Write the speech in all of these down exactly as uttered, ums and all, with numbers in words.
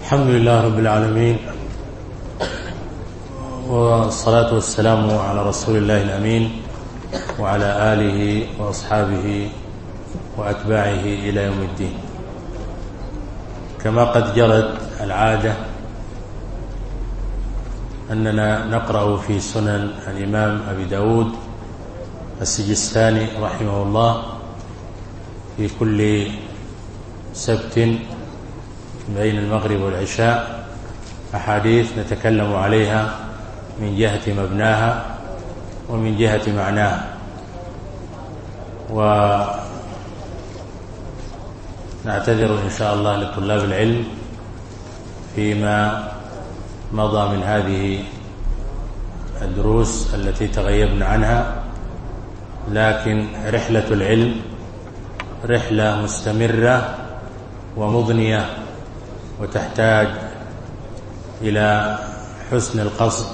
الحمد لله رب العالمين، والصلاة والسلام على رسول الله الأمين وعلى آله وأصحابه وأتباعه إلى يوم الدين. كما قد جرت العادة أننا نقرأ في سنن الإمام أبي داود السجستاني رحمه الله في كل سبت بين المغرب والعشاء أحاديث نتكلم عليها من جهة مبناها ومن جهة معناها، ونعتذر إن شاء الله لطلاب العلم فيما مضى من هذه الدروس التي تغيبنا عنها، لكن رحلة العلم رحلة مستمرة ومضنية، وتحتاج إلى حسن القصد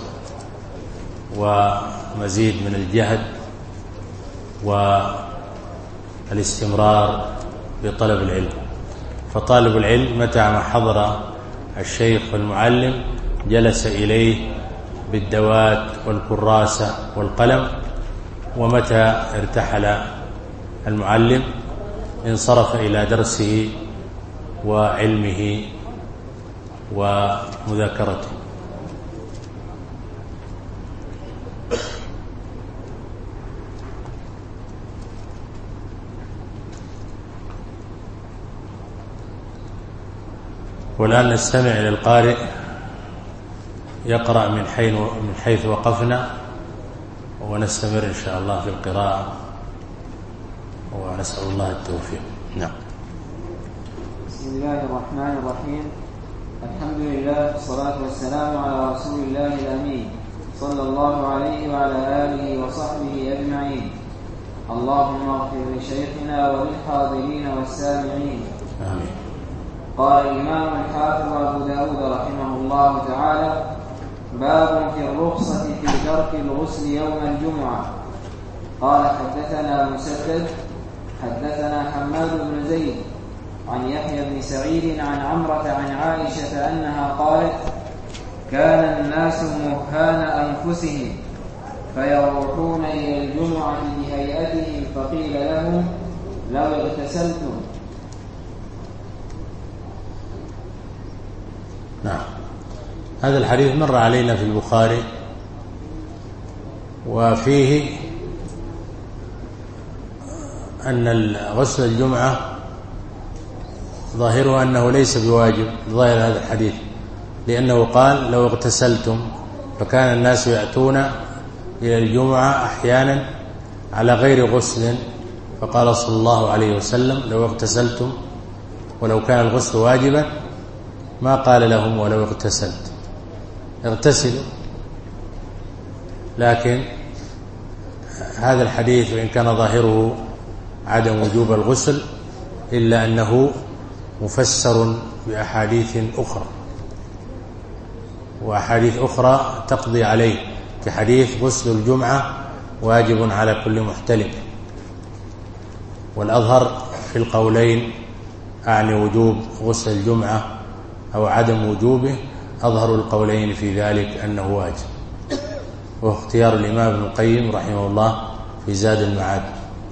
ومزيد من الجهد والاستمرار بطلب العلم. فطالب العلم متى ما حضر الشيخ والمعلم جلس إليه بالدوات والكراسة والقلم، ومتى ارتحل المعلم انصرف إلى درسه وعلمه ومذاكرته. والآن نستمع إلى القارئ يقرأ من حيث من حيث وقفنا، ونستمر إن شاء الله في القراءة، ونسأل الله التوفيق. نعم. بسم الله الرحمن الرحيم. الحمد لله والصلاة والسلام على رسول الله الأمين صلى الله عليه وعلى آله وصحبه أجمعين. اللهم اغفر لشيخنا وللحاضرين والسامعين. آمين. قال الإمام الحافظ أبو داود رحمه الله تعالى: باب في الرخصة في ترك الغسل يوم الجمعة. قال حدثنا مسدد حدثنا حماد بن زيد عن يحيى بن سعيد عن عمرة عن عائشة أنها قالت: كان الناس مهان أنفسهم فيروحون إلى الجمعة بهيئتهم، فقيل لهم: لو اغتسلتم. نعم. هذا الحديث مر علينا في البخاري، وفيه أن غسل الجمعة ظاهره أنه ليس بواجب، ظاهر هذا الحديث، لأنه قال: لو اغتسلتم، فكان الناس يأتون إلى الجمعة أحيانا على غير غسل، فقال صلى الله عليه وسلم: لو اغتسلتم. ولو كان الغسل واجبا ما قال لهم ولو اغتسلت، اغتسلوا. لكن هذا الحديث وإن كان ظاهره عدم وجوب الغسل، إلا أنه مفسر بأحاديث أخرى، وأحاديث أخرى تقضي عليه، كحديث غسل الجمعة واجب على كل محتلم. والأظهر في القولين، أعني وجوب غسل الجمعة أو عدم وجوبه، أظهر القولين في ذلك أنه واجب، وهو اختيار الإمام ابن القيم رحمه الله في زاد المعاد.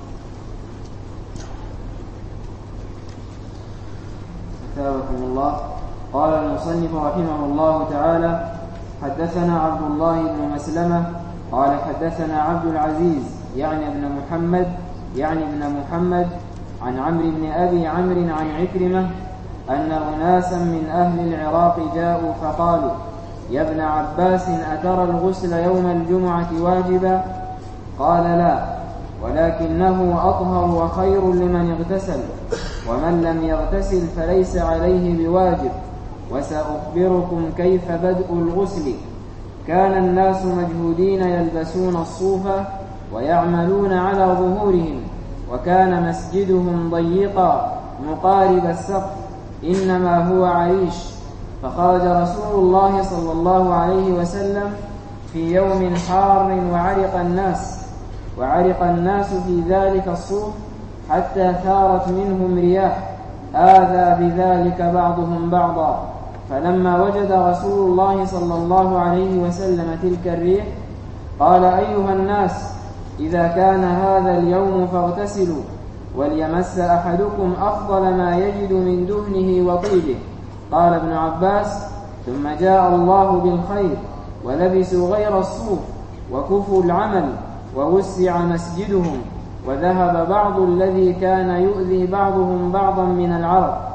أثابكم الله. قال المصنف رحمه الله تعالى: حدثنا عبد الله بن مسلمة قال حدثنا عبد العزيز يعني ابن محمد يعني ابن محمد عن عمرو بن أبي عمرو عن عكرمة أن أناسا من أهل العراق جاءوا فقالوا: يا ابن عباس، أترى الغسل يوم الجمعة واجبا؟ قال: لا، ولكنه أطهر وخير لمن اغتسل، ومن لم يغتسل فليس عليه بواجب. وسأخبركم كيف بدء الغسل. كان الناس مجهودين يلبسون الصوف ويعملون على ظهورهم، وكان مسجدهم ضيقا مقارب السقف، إنما هو عريش. فخرج رسول الله صلى الله عليه وسلم في يوم حار وعرق الناس وعرق الناس في ذلك الصوف حتى ثارت منهم رياح، آذى بذلك بعضهم بعضا، فلما وجد رسول الله صلى الله عليه وسلم تلك الريح قال أيها الناس إذا كان هذا اليوم فاغتسلوا وليمس أحدكم أفضل ما يجد من دهنه وطيبه. قال ابن عباس ثم جاء الله بالخير ولبسوا غير الصوف وكفوا العمل ووسع مسجدهم وذهب بعض الذي كان يؤذي بعضهم بعضا من العرق.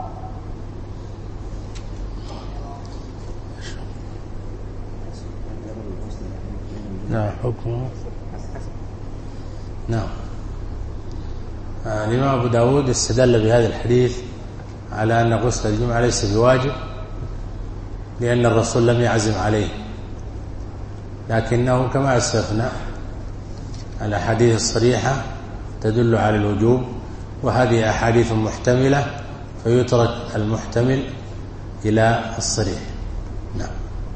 نعم حكمه نعم. الإمام أبو داود استدل بهذا الحديث على أن غسل الجمعة ليس بواجب لأن الرسول لم يعزم عليه، لكنه كما أسلفنا الأحاديث الصريحة تدل على الوجوب، وهذه أحاديث محتملة فيترك المحتمل إلى الصريح. نعم.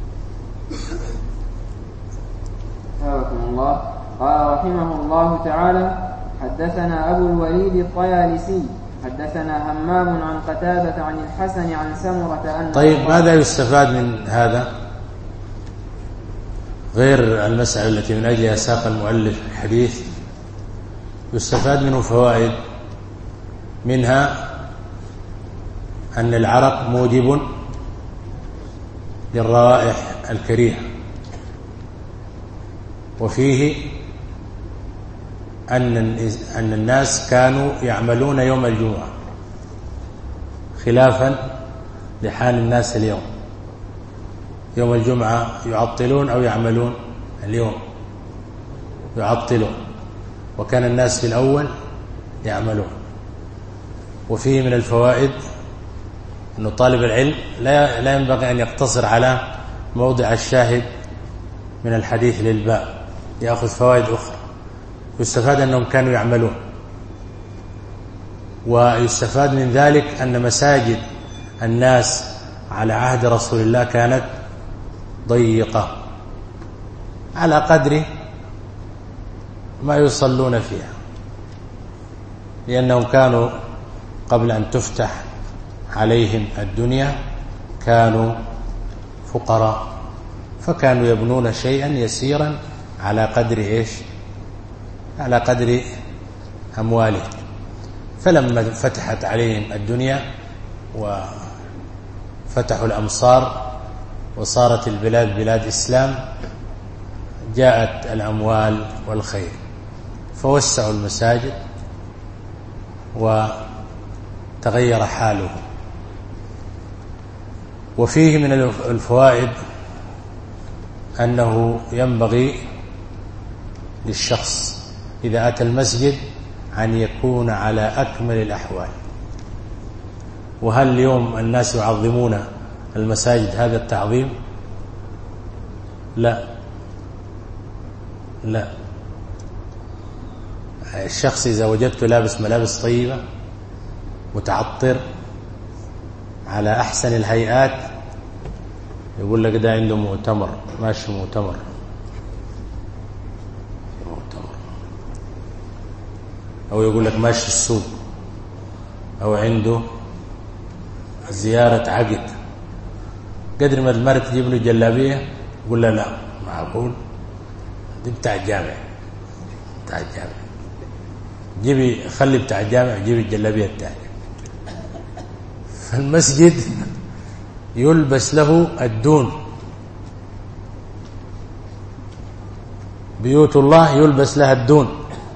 حفظكم الله. قال رحمه الله تعالى حدثنا أبو الوليد الطيالسي حدثنا همام عن قتادة عن الحسن عن سمرة أن طيب ماذا يستفاد من هذا غير المسألة التي من أجلها ساق المؤلف الحديث؟ يستفاد منه فوائد، منها أن العرق موجب للروائح الكريهة، وفيه أن أن الناس كانوا يعملون يوم الجمعة خلافا لحال الناس اليوم. يوم الجمعة يعطلون أو يعملون؟ اليوم يعطلون، وكان الناس في الأول يعملون. وفيه من الفوائد أن طالب العلم لا لا ينبغي أن يقتصر على موضع الشاهد من الحديث للباب، يأخذ فوائد أخرى. يستفاد أنهم كانوا يعملون، ويستفاد من ذلك أن مساجد الناس على عهد رسول الله كانت ضيقة على قدر ما يصلون فيها، لأنهم كانوا قبل أن تفتح عليهم الدنيا كانوا فقراء، فكانوا يبنون شيئا يسيرا على قدر إيش؟ على قدر أموالهم. فلما فتحت عليهم الدنيا وفتحوا الأمصار وصارت البلاد بلاد إسلام جاءت الأموال والخير فوسعوا المساجد وتغير حالهم. وفيه من الفوائد أنه ينبغي للشخص إذا أتى المسجد أن يكون على أكمل الأحوال. وهل اليوم الناس يعظمون المساجد هذا التعظيم؟ لا لا. الشخص إذا وجدته لابس ملابس طيبة متعطر على أحسن الهيئات يقول لك ده عنده مؤتمر، ماشي مؤتمر أو يقول لك ماشي السوق أو عنده زيارة عقد. قدر ما المرأة تجيب له جلابية يقول له لا معقول دي بتاع الجامع، بتاع الجامع جيبي، خلي بتاع الجامع جيبي الجلابية الثانية. فالمسجد يلبس له الدون، بيوت الله يلبس لها الدون،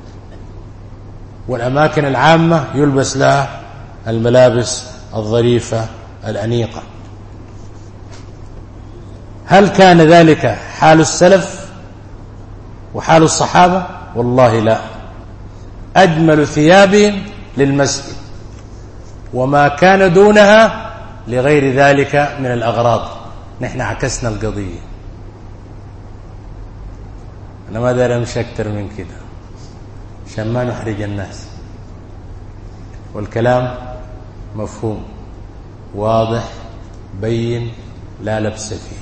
والأماكن العامة يلبس لها الملابس الظريفة الأنيقة. هل كان ذلك حال السلف وحال الصحابة؟ والله لا. أجمل ثيابهم للمسجد، وما كان دونها لغير ذلك من الأغراض. نحن عكسنا القضية، أنا ما دار أمشي أكتر من كده عشان ما نحرج الناس، والكلام مفهوم واضح بين لا لبس فيه.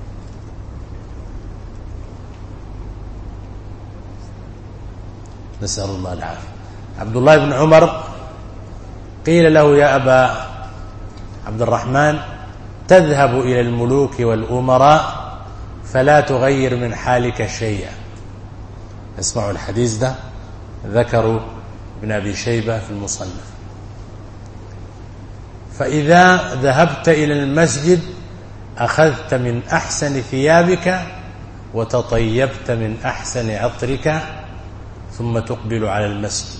نسأل الله العافية. عبد الله بن عمر قيل له يا أبا عبد الرحمن تذهب إلى الملوك والأمراء فلا تغير من حالك شيئا. اسمعوا الحديث ده، ذكروا ابن أبي شيبة في المصنف. فإذا ذهبت إلى المسجد أخذت من أحسن ثيابك وتطيبت من أحسن عطرك ثم تقبل على المسجد.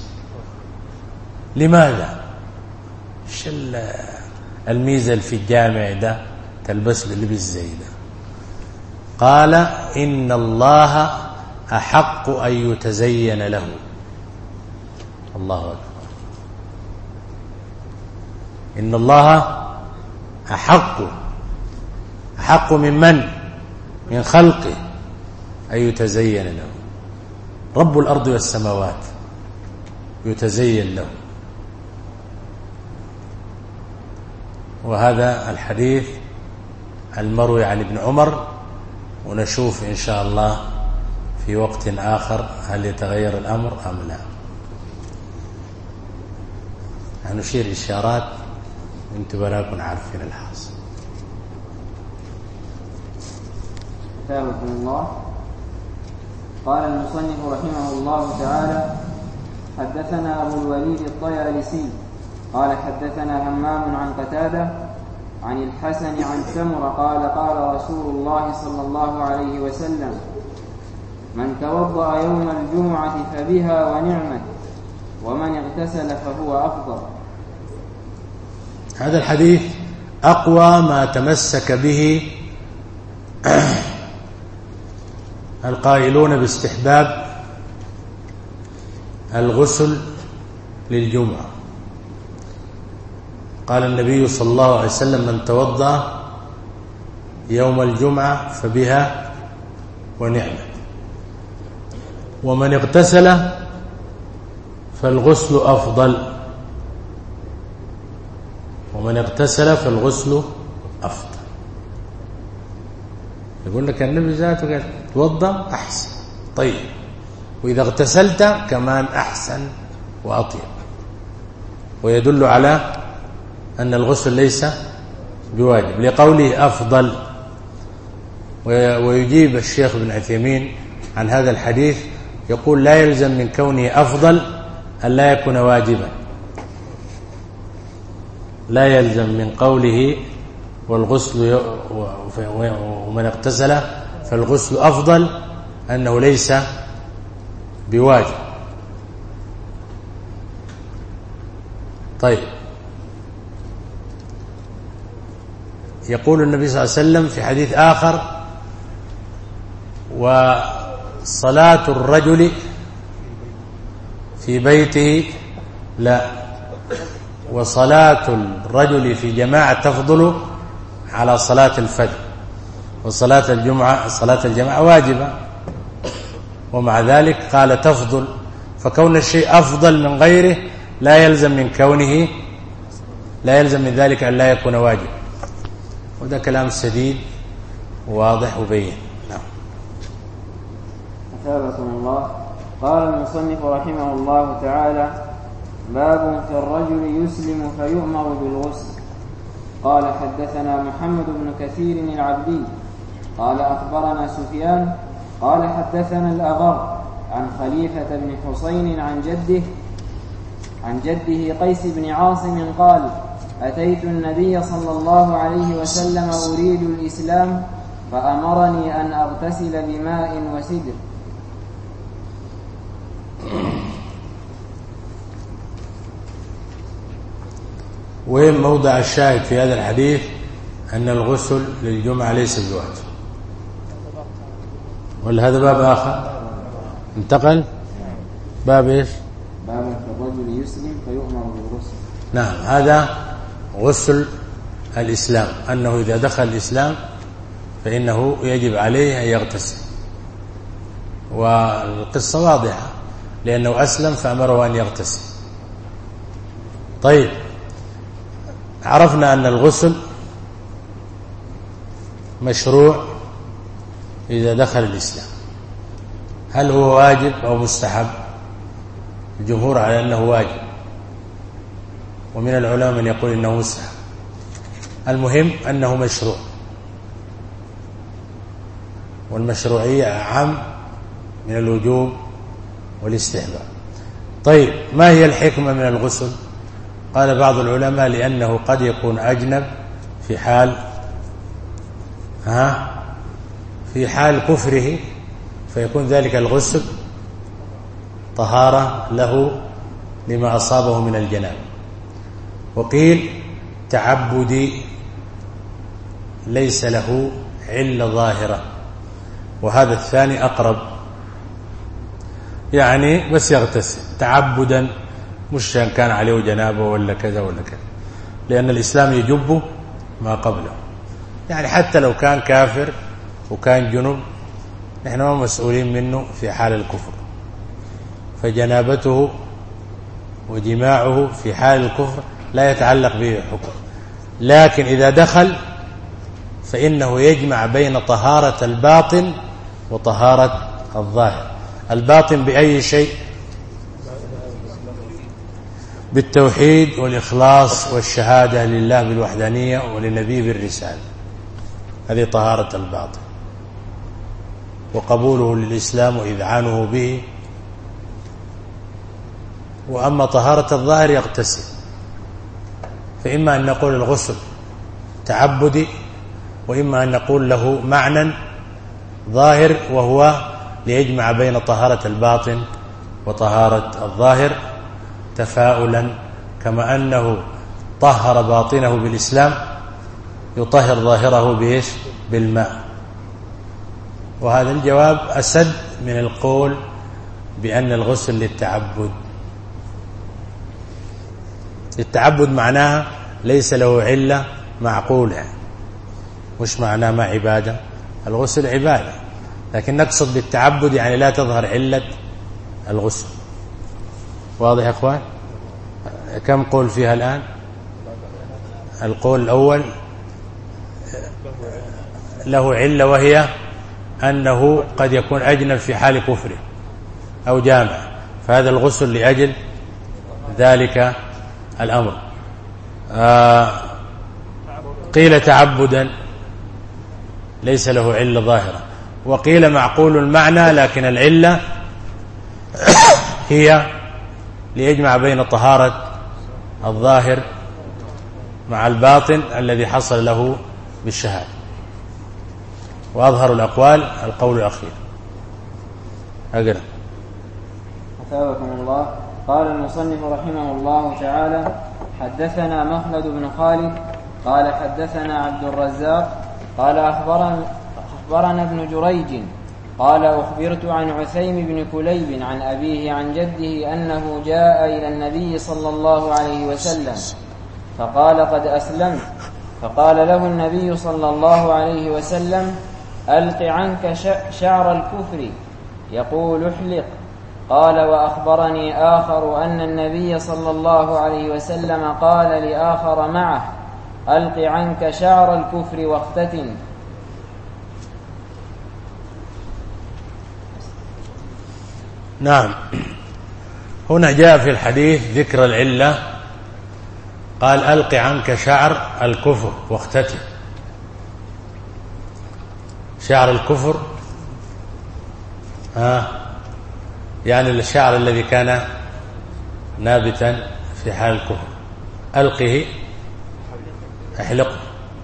لماذا؟ ايش الميزة في الجامع ده تلبس لبس زي ده؟ قال إن الله أحق أن يتزين له. الله أكبر. إن الله أحق أحق من من؟ من خلقه أن يتزين له. رب الأرض والسماوات يتزين له. وهذا الحديث المروي عن ابن عمر، ونشوف إن شاء الله في وقت آخر هل يتغير الأمر أم لا. نشير إشارات انتم براكم عارفين الحاصل. كتابكم الله. قال المصنف رحمه الله تعالى: حدثنا أبو الوليد الطيالسي قال حدثنا همام عن قتادة عن الحسن عن سمرة قال قال رسول الله صلى الله عليه وسلم: من توضأ يوم الجمعة فبها ونعمت، ومن اغتسل فهو أفضل. هذا الحديث أقوى ما تمسك به القائلون باستحباب الغسل للجمعة. قال النبي صلى الله عليه وسلم: من توضأ يوم الجمعة فبها ونعمت، ومن اغتسل فالغسل أفضل. ومن اغتسل فالغسل أفضل. يقول لك النبي ذاته قال توضأ أحسن، طيب، وإذا اغتسلت كمان أحسن وأطيب. ويدل على أن الغسل ليس بواجب لقوله أفضل. ويجيب الشيخ ابن عثيمين عن هذا الحديث يقول: لا يلزم من كونه أفضل أن لا يكون واجبا. لا يلزم من قوله والغسل ومن اغتسل فالغسل أفضل أنه ليس بواجب. طيب، يقول النبي صلى الله عليه وسلم في حديث آخر: وصلاة الرجل في بيته لا، وصلاة الرجل في جماعة تفضل على صلاة الفجر، وصلاة الجمعة صلاة الجماعة واجبة، ومع ذلك قال تفضل. فكون الشيء أفضل من غيره لا يلزم من كونه لا يلزم من ذلك أن لا يكون واجب. وده كلام سديد واضح وبين. نعم. أثابكم الله. قال المصنف رحمه الله تعالى: باب في الرجل يسلم فيؤمر بالغسل. قال حدثنا محمد بن كثير العبدي قال أخبرنا سفيان قال حدثنا الأغر عن خليفة بن حسين عن جده عن جده قيس بن عاصم قال: أتيت النبي صلى الله عليه وسلم أريد الإسلام فأمرني أن أغتسل بماء وسدر. وين موضع الشاهد في هذا الحديث؟ أن الغسل للجمعة ليس بواجب. ولا هذا باب آخر انتقل؟ باب إيش؟ باب في الرجل يسلم فيؤمر بالغسل. نعم، هذا غسل الإسلام، أنه إذا دخل الإسلام فإنه يجب عليه أن يغتسل. والقصة واضحة، لأنه أسلم فأمره أن يغتسل. طيب، عرفنا أن الغسل مشروع إذا دخل الإسلام. هل هو واجب أو مستحب؟ الجمهور على أنه واجب، ومن العلماء من يقول إنه مستحب. المهم أنه مشروع، والمشروعية أعم من الوجوب والاستحباب. طيب، ما هي الحكمة من الغسل؟ قال بعض العلماء لأنه قد يكون أجنب في حال ها في حال كفره، فيكون ذلك الغسل طهارة له لما أصابه من الجنابة. وقيل تعبدي ليس له علة ظاهرة، وهذا الثاني أقرب، يعني بس يغتسل تعبدا، مش كان عليه جنابه ولا كذا ولا كذا، لأن الإسلام يجب ما قبله. يعني حتى لو كان كافر وكان جنب، نحن ما مسؤولين منه في حال الكفر، فجنابته وجماعه في حال الكفر لا يتعلق به حكم. لكن إذا دخل فإنه يجمع بين طهارة الباطن وطهارة الظاهر. الباطن بأي شيء؟ بالتوحيد والإخلاص والشهادة لله بالوحدانية ولنبيه بالرسالة، هذه طهارة الباطن، وقبوله للإسلام وإذعانه به. وأما طهارة الظاهر يغتسل، فإما أن نقول الغسل تعبدي، وإما أن نقول له معنى ظاهر، وهو ليجمع بين طهارة الباطن وطهارة الظاهر تفاؤلا، كما أنه طهر باطنه بالإسلام يطهر ظاهره بإيش؟ بالماء. وهذا الجواب أسد من القول بأن الغسل للتعبد. التعبد معناها ليس له علة معقولة، مش معناه ما عبادة. الغسل عبادة، لكن نقصد بالتعبد يعني لا تظهر علة الغسل. واضح يا أخوان؟ كم قول فيها الآن؟ القول الأول له علة، وهي أنه قد يكون أجنب في حال كفره أو جامع، فهذا الغسل لأجل ذلك الأمر. آه قيل تعبدا ليس له علة ظاهرة، وقيل معقول المعنى، لكن العلة هي ليجمع بين طهارة الظاهر مع الباطن الذي حصل له بالشهادة. وأظهر الأقوال القول الأخير. أقرأ. أثابكم الله. قال المصنف رحمه الله تعالى: حدثنا مخلد بن خالد قال حدثنا عبد الرزاق قال أخبرنا, أخبرنا ابن جريج قال أخبرت عن عثيم بن كليب عن أبيه عن جده أنه جاء إلى النبي صلى الله عليه وسلم فقال: قد أسلمت. فقال له النبي صلى الله عليه وسلم: ألق عنك شعر الكفر. يقول: احلق. قال: وأخبرني آخر أن النبي صلى الله عليه وسلم قال لآخر معه: ألق عنك شعر الكفر واختتن. نعم، هنا جاء في الحديث ذكر العلة، قال: ألق عنك شعر الكفر واختتن. شعر الكفر ها يعني الشعر الذي كان نابتا في حال الكفر، ألقه احلقه.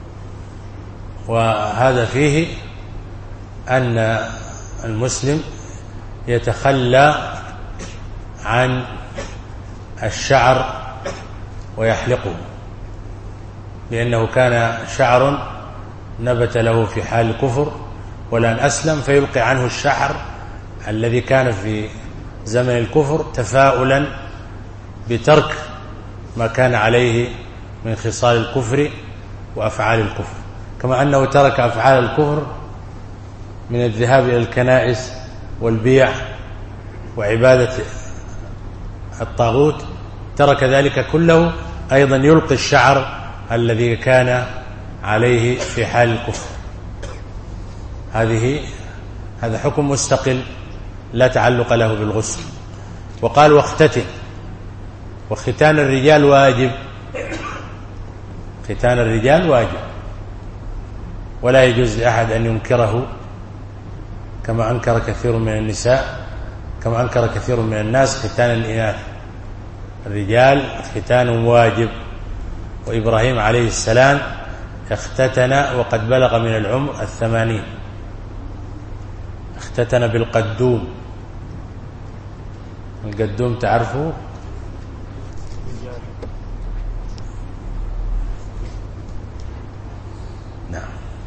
وهذا فيه أن المسلم يتخلى عن الشعر ويحلقه، لأنه كان شعر نبت له في حال الكفر، ولأن أسلم فيلقي عنه الشعر الذي كان في زمن الكفر تفاؤلا بترك ما كان عليه من خصال الكفر وأفعال الكفر، كما أنه ترك أفعال الكفر من الذهاب إلى الكنائس والبيع وعبادة الطاغوت، ترك ذلك كله أيضا يلقي الشعر الذي كان عليه في حال الكفر. هذه هذا حكم مستقل لا تعلق له بالغسل. وقال: واختتن. وختان الرجال واجب، ختان الرجال واجب، ولا يجوز لأحد أن ينكره كما أنكر كثير من النساء كما أنكر كثير من الناس ختان الإناث. الرجال ختانهم واجب، وإبراهيم عليه السلام اختتن وقد بلغ من العمر الثمانين، اختتن بالقدوم. القدوم تعرفه؟ نعم.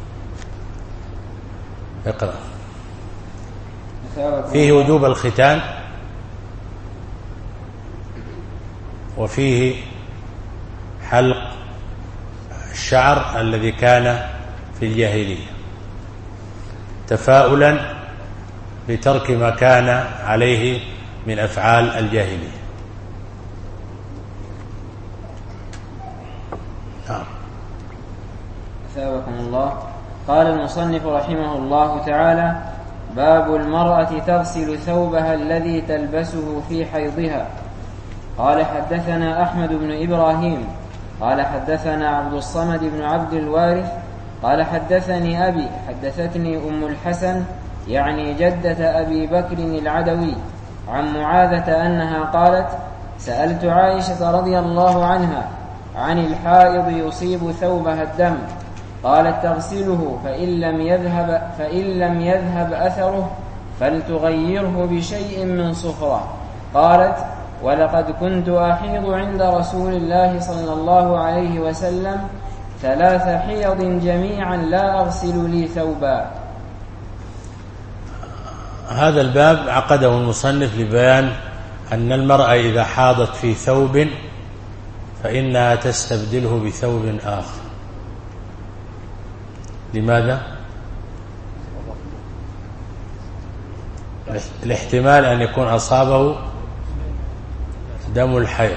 اقرأ. فيه وجوب الختان، وفيه حلق الشعر الذي كان في الجاهلية تفاؤلا لترك ما كان عليه من أفعال الجاهلية. نعم. أثابكم الله. قال المصنف رحمه الله تعالى: باب المرأة تغسل ثوبها الذي تلبسه في حيضها. قال حدثنا أحمد بن إبراهيم قال حدثنا عبد الصمد بن عبد الوارث قال حدثني أبي حدثتني أم الحسن يعني جدة أبي بكر العدوي عن معاذة أنها قالت: سألت عائشة رضي الله عنها عن الحائض يصيب ثوبها الدم، قالت: تغسله فإن لم يذهب, فإن لم يذهب أثره فلتغيره بشيء من صفرة. قالت: ولقد كنت أحيض عند رسول الله صلى الله عليه وسلم ثلاث حيض جميعا لا أغسل لي ثوبا. هذا الباب عقده المصنف لبيان أن المرأة إذا حاضت في ثوب فإنها تستبدله بثوب آخر. لماذا؟ الاحتمال أن يكون أصابه دم الحيض،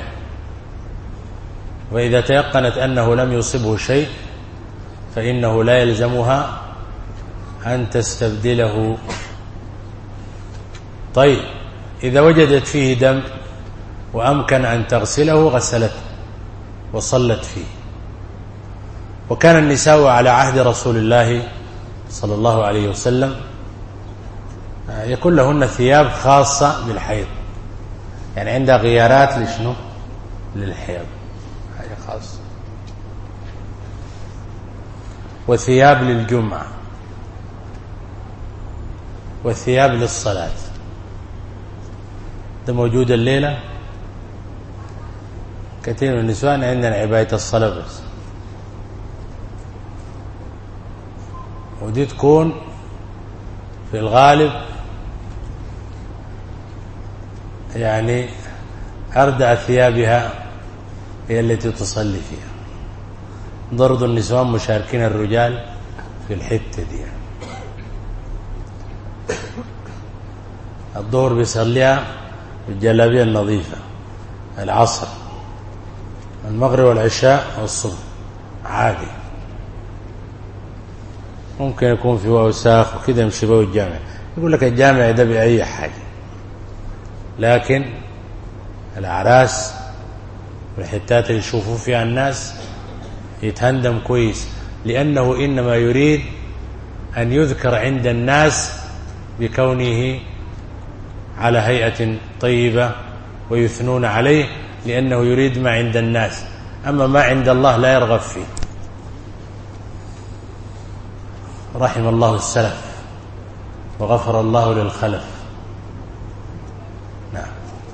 وإذا تيقنت أنه لم يصبه شيء فإنه لا يلزمها أن تستبدله. طيب، إذا وجدت فيه دم وأمكن أن تغسله غسلته وصلت فيه. وكان النساء على عهد رسول الله صلى الله عليه وسلم يكون لهن ثياب خاصة بالحيض، يعني عندها غيارات لشنو؟ للحيض، هذه خاصة. وثياب للجمعة، وثياب للصلاة. ده موجود الليلة كثير من النسوان عندنا عباية الصلاة بس، ودي تكون في الغالب يعني أردأ ثيابها هي التي تصلي فيها. برضو النسوان مشاركين الرجال في الحتة دي. الظهر بيصليها بالجلابية النظيفة، العصر، المغرب والعشاء والصبح عادي. ممكن يكون في وساخ وكذا يمشي به الجامع، يقول لك الجامع ده بأي حاجة، لكن الأعراس والحتات اللي يشوفوا فيها الناس يتهندم كويس، لأنه إنما يريد أن يذكر عند الناس بكونه على هيئة طيبة ويثنون عليه، لأنه يريد ما عند الناس، أما ما عند الله لا يرغب فيه. رحم الله السلف وغفر الله للخلف. نعم.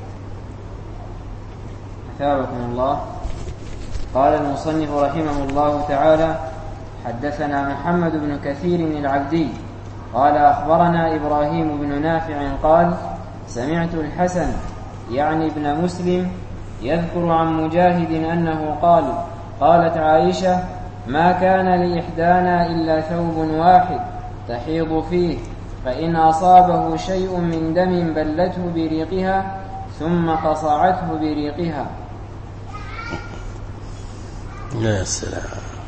أثابكم الله. قال المصنف رحمه الله تعالى: حدثنا محمد بن كثير العبدي قال أخبرنا إبراهيم بن نافع قال: سمعت الحسن يعني ابن مسلم يذكر عن مجاهد أنه قال: قالت عائشة: ما كان لإحدانا إلا ثوب واحد تحيض فيه، فإن أصابه شيء من دم بلته بريقها ثم قصعته بريقها. يا سلام.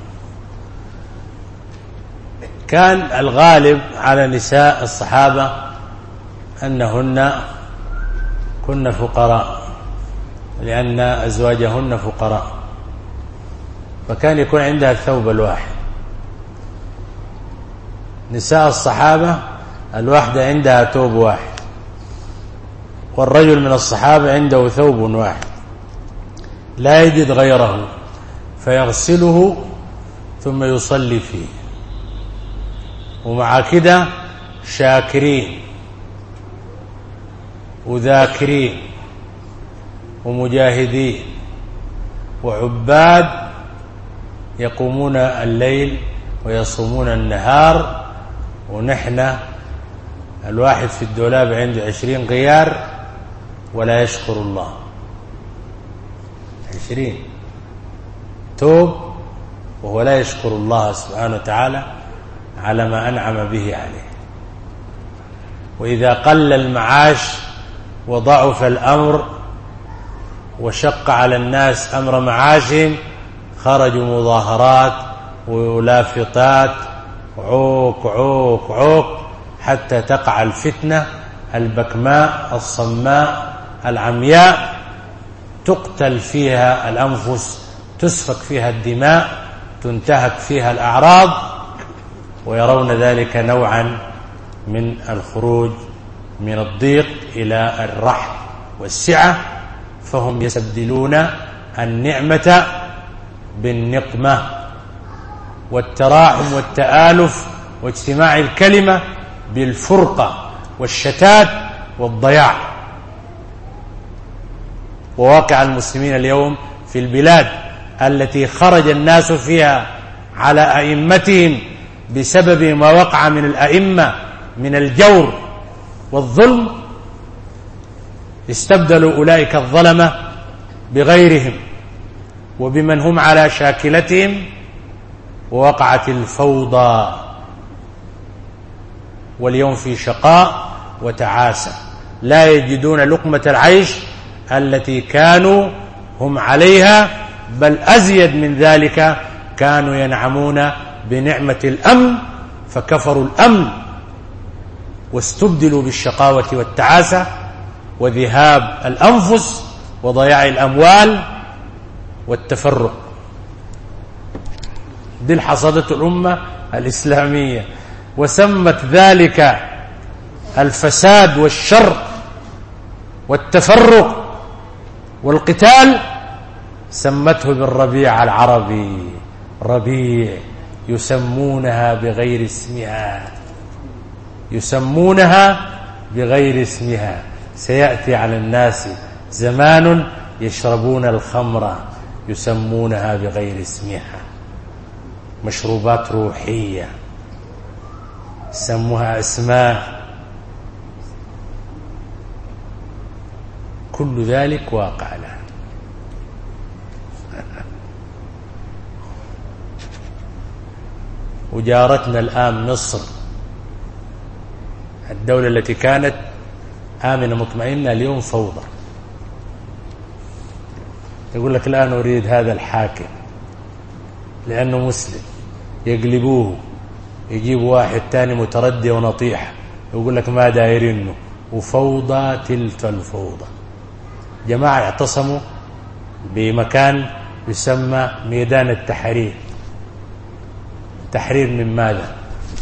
كان الغالب على نساء الصحابة أنهن كن فقراء، لأن أزواجهن فقراء، فكان يكون عندها الثوب الواحد. نساء الصحابة الواحدة عندها ثوب واحد، والرجل من الصحابة عنده ثوب واحد لا يجد غيره فيغسله ثم يصلي فيه. ومع كده شاكرين وذاكرين ومجاهدين وعباد يقومون الليل ويصومون النهار، ونحن الواحد في الدولاب عنده عشرين غيار ولا يشكر الله. عشرين توب وهو لا يشكر الله سبحانه وتعالى على ما أنعم به عليه. وإذا قل المعاش وضعف الأمر وشق على الناس أمر معاشهم خرجوا مظاهرات ولافتات عوك عوك عوك حتى تقع الفتنة البكماء الصماء العمياء، تقتل فيها الأنفس، تسفك فيها الدماء، تنتهك فيها الأعراض، ويرون ذلك نوعا من الخروج من الضيق إلى الرحب والسعة، فهم يستبدلون النعمة بالنقمة والتراحم والتآلف واجتماع الكلمة بالفرقة والشتات والضياع. وواقع المسلمين اليوم في البلاد التي خرج الناس فيها على أئمتهم بسبب ما وقع من الأئمة من الجور والظلم، استبدلوا أولئك الظلمة بغيرهم وبمن هم على شاكلتهم، ووقعت الفوضى، واليوم في شقاء وتعاسة، لا يجدون لقمة العيش التي كانوا هم عليها، بل أزيد من ذلك، كانوا ينعمون بنعمة الأمن فكفروا الأمن واستبدلوا بالشقاوة والتعاسة وذهاب الأنفس وضياع الأموال والتفرق. دي حصدت الأمة الإسلامية، وسمت ذلك الفساد والشر والتفرق والقتال، سمته بالربيع العربي، ربيع يسمونها بغير اسمها، يسمونها بغير اسمها. سيأتي على الناس زمان يشربون الخمر يسمونها بغير اسمها، مشروبات روحية سموها اسماء، كل ذلك واقع لها. وجارتنا الآن مصر، الدولة التي كانت آمنة مطمئنة اليوم فوضى. يقول لك الآن أريد هذا الحاكم لأنه مسلم، يقلبوه، يجيبوا واحد تاني متردي ونطيح، يقول لك ما دايرينه، وفوضى تلك الفوضى. جماعة اعتصموا بمكان يسمى ميدان التحرير. تحرير من ماذا؟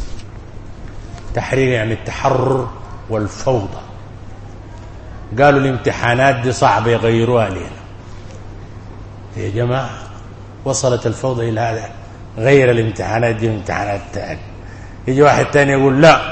تحرير يعني التحرر والفوضى. قالوا الامتحانات دي صعبة يغيروها لنا. يا جماعة وصلت الفوضى إلى هذا، غير الامتحانات دي امتحانات تاني. يجي واحد تاني يقول لا،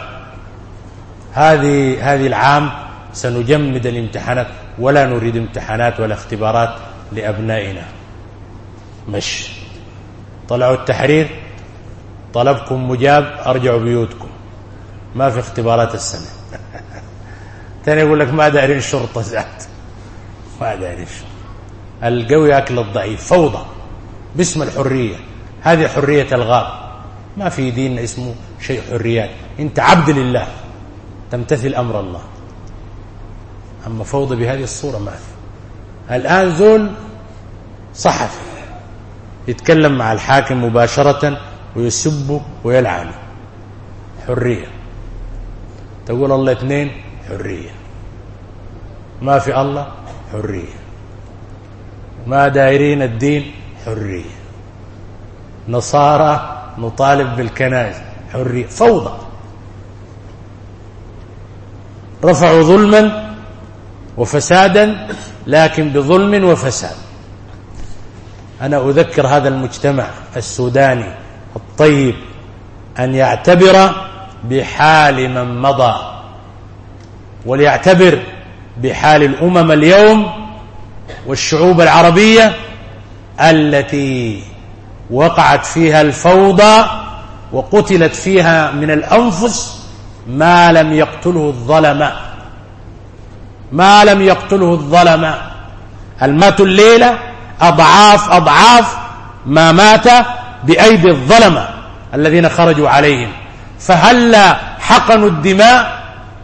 هذه هذه العام سنجمد الامتحانات ولا نريد امتحانات ولا اختبارات لأبنائنا. مش طلعوا التحرير، طلبكم مجاب، أرجعوا بيوتكم، ما في اختبارات السنة. تاني يقول لك ما دارين شرطة ذات، ما دارين شرطة. القوي أكل الضعيف، فوضى باسم الحرية. هذه حرية الغاب، ما في دين اسمه شيء حريات، انت عبد لله تمتثل أمر الله. أما فوضى بهذه الصورة ما في. الآن زول صحفي يتكلم مع الحاكم مباشرة ويسبه ويلعنه، حرية. تقول الله اثنين، حرية. ما في الله، حرية. ما دايرين الدين، حرية. نصارى نطالب بالكنائس، حرية، فوضى. رفعوا ظلما وفسادا، لكن بظلم وفساد. أنا أذكر هذا المجتمع السوداني الطيب أن يعتبر بحال من مضى، وليعتبر بحال الأمم اليوم والشعوب العربية التي وقعت فيها الفوضى وقتلت فيها من الأنفس ما لم يقتله الظلماء، ما لم يقتله الظلماء. المات الليلة أضعاف أضعاف ما مات بأيدي الظلماء الذين خرجوا عليهم. فهلا حقنوا الدماء؟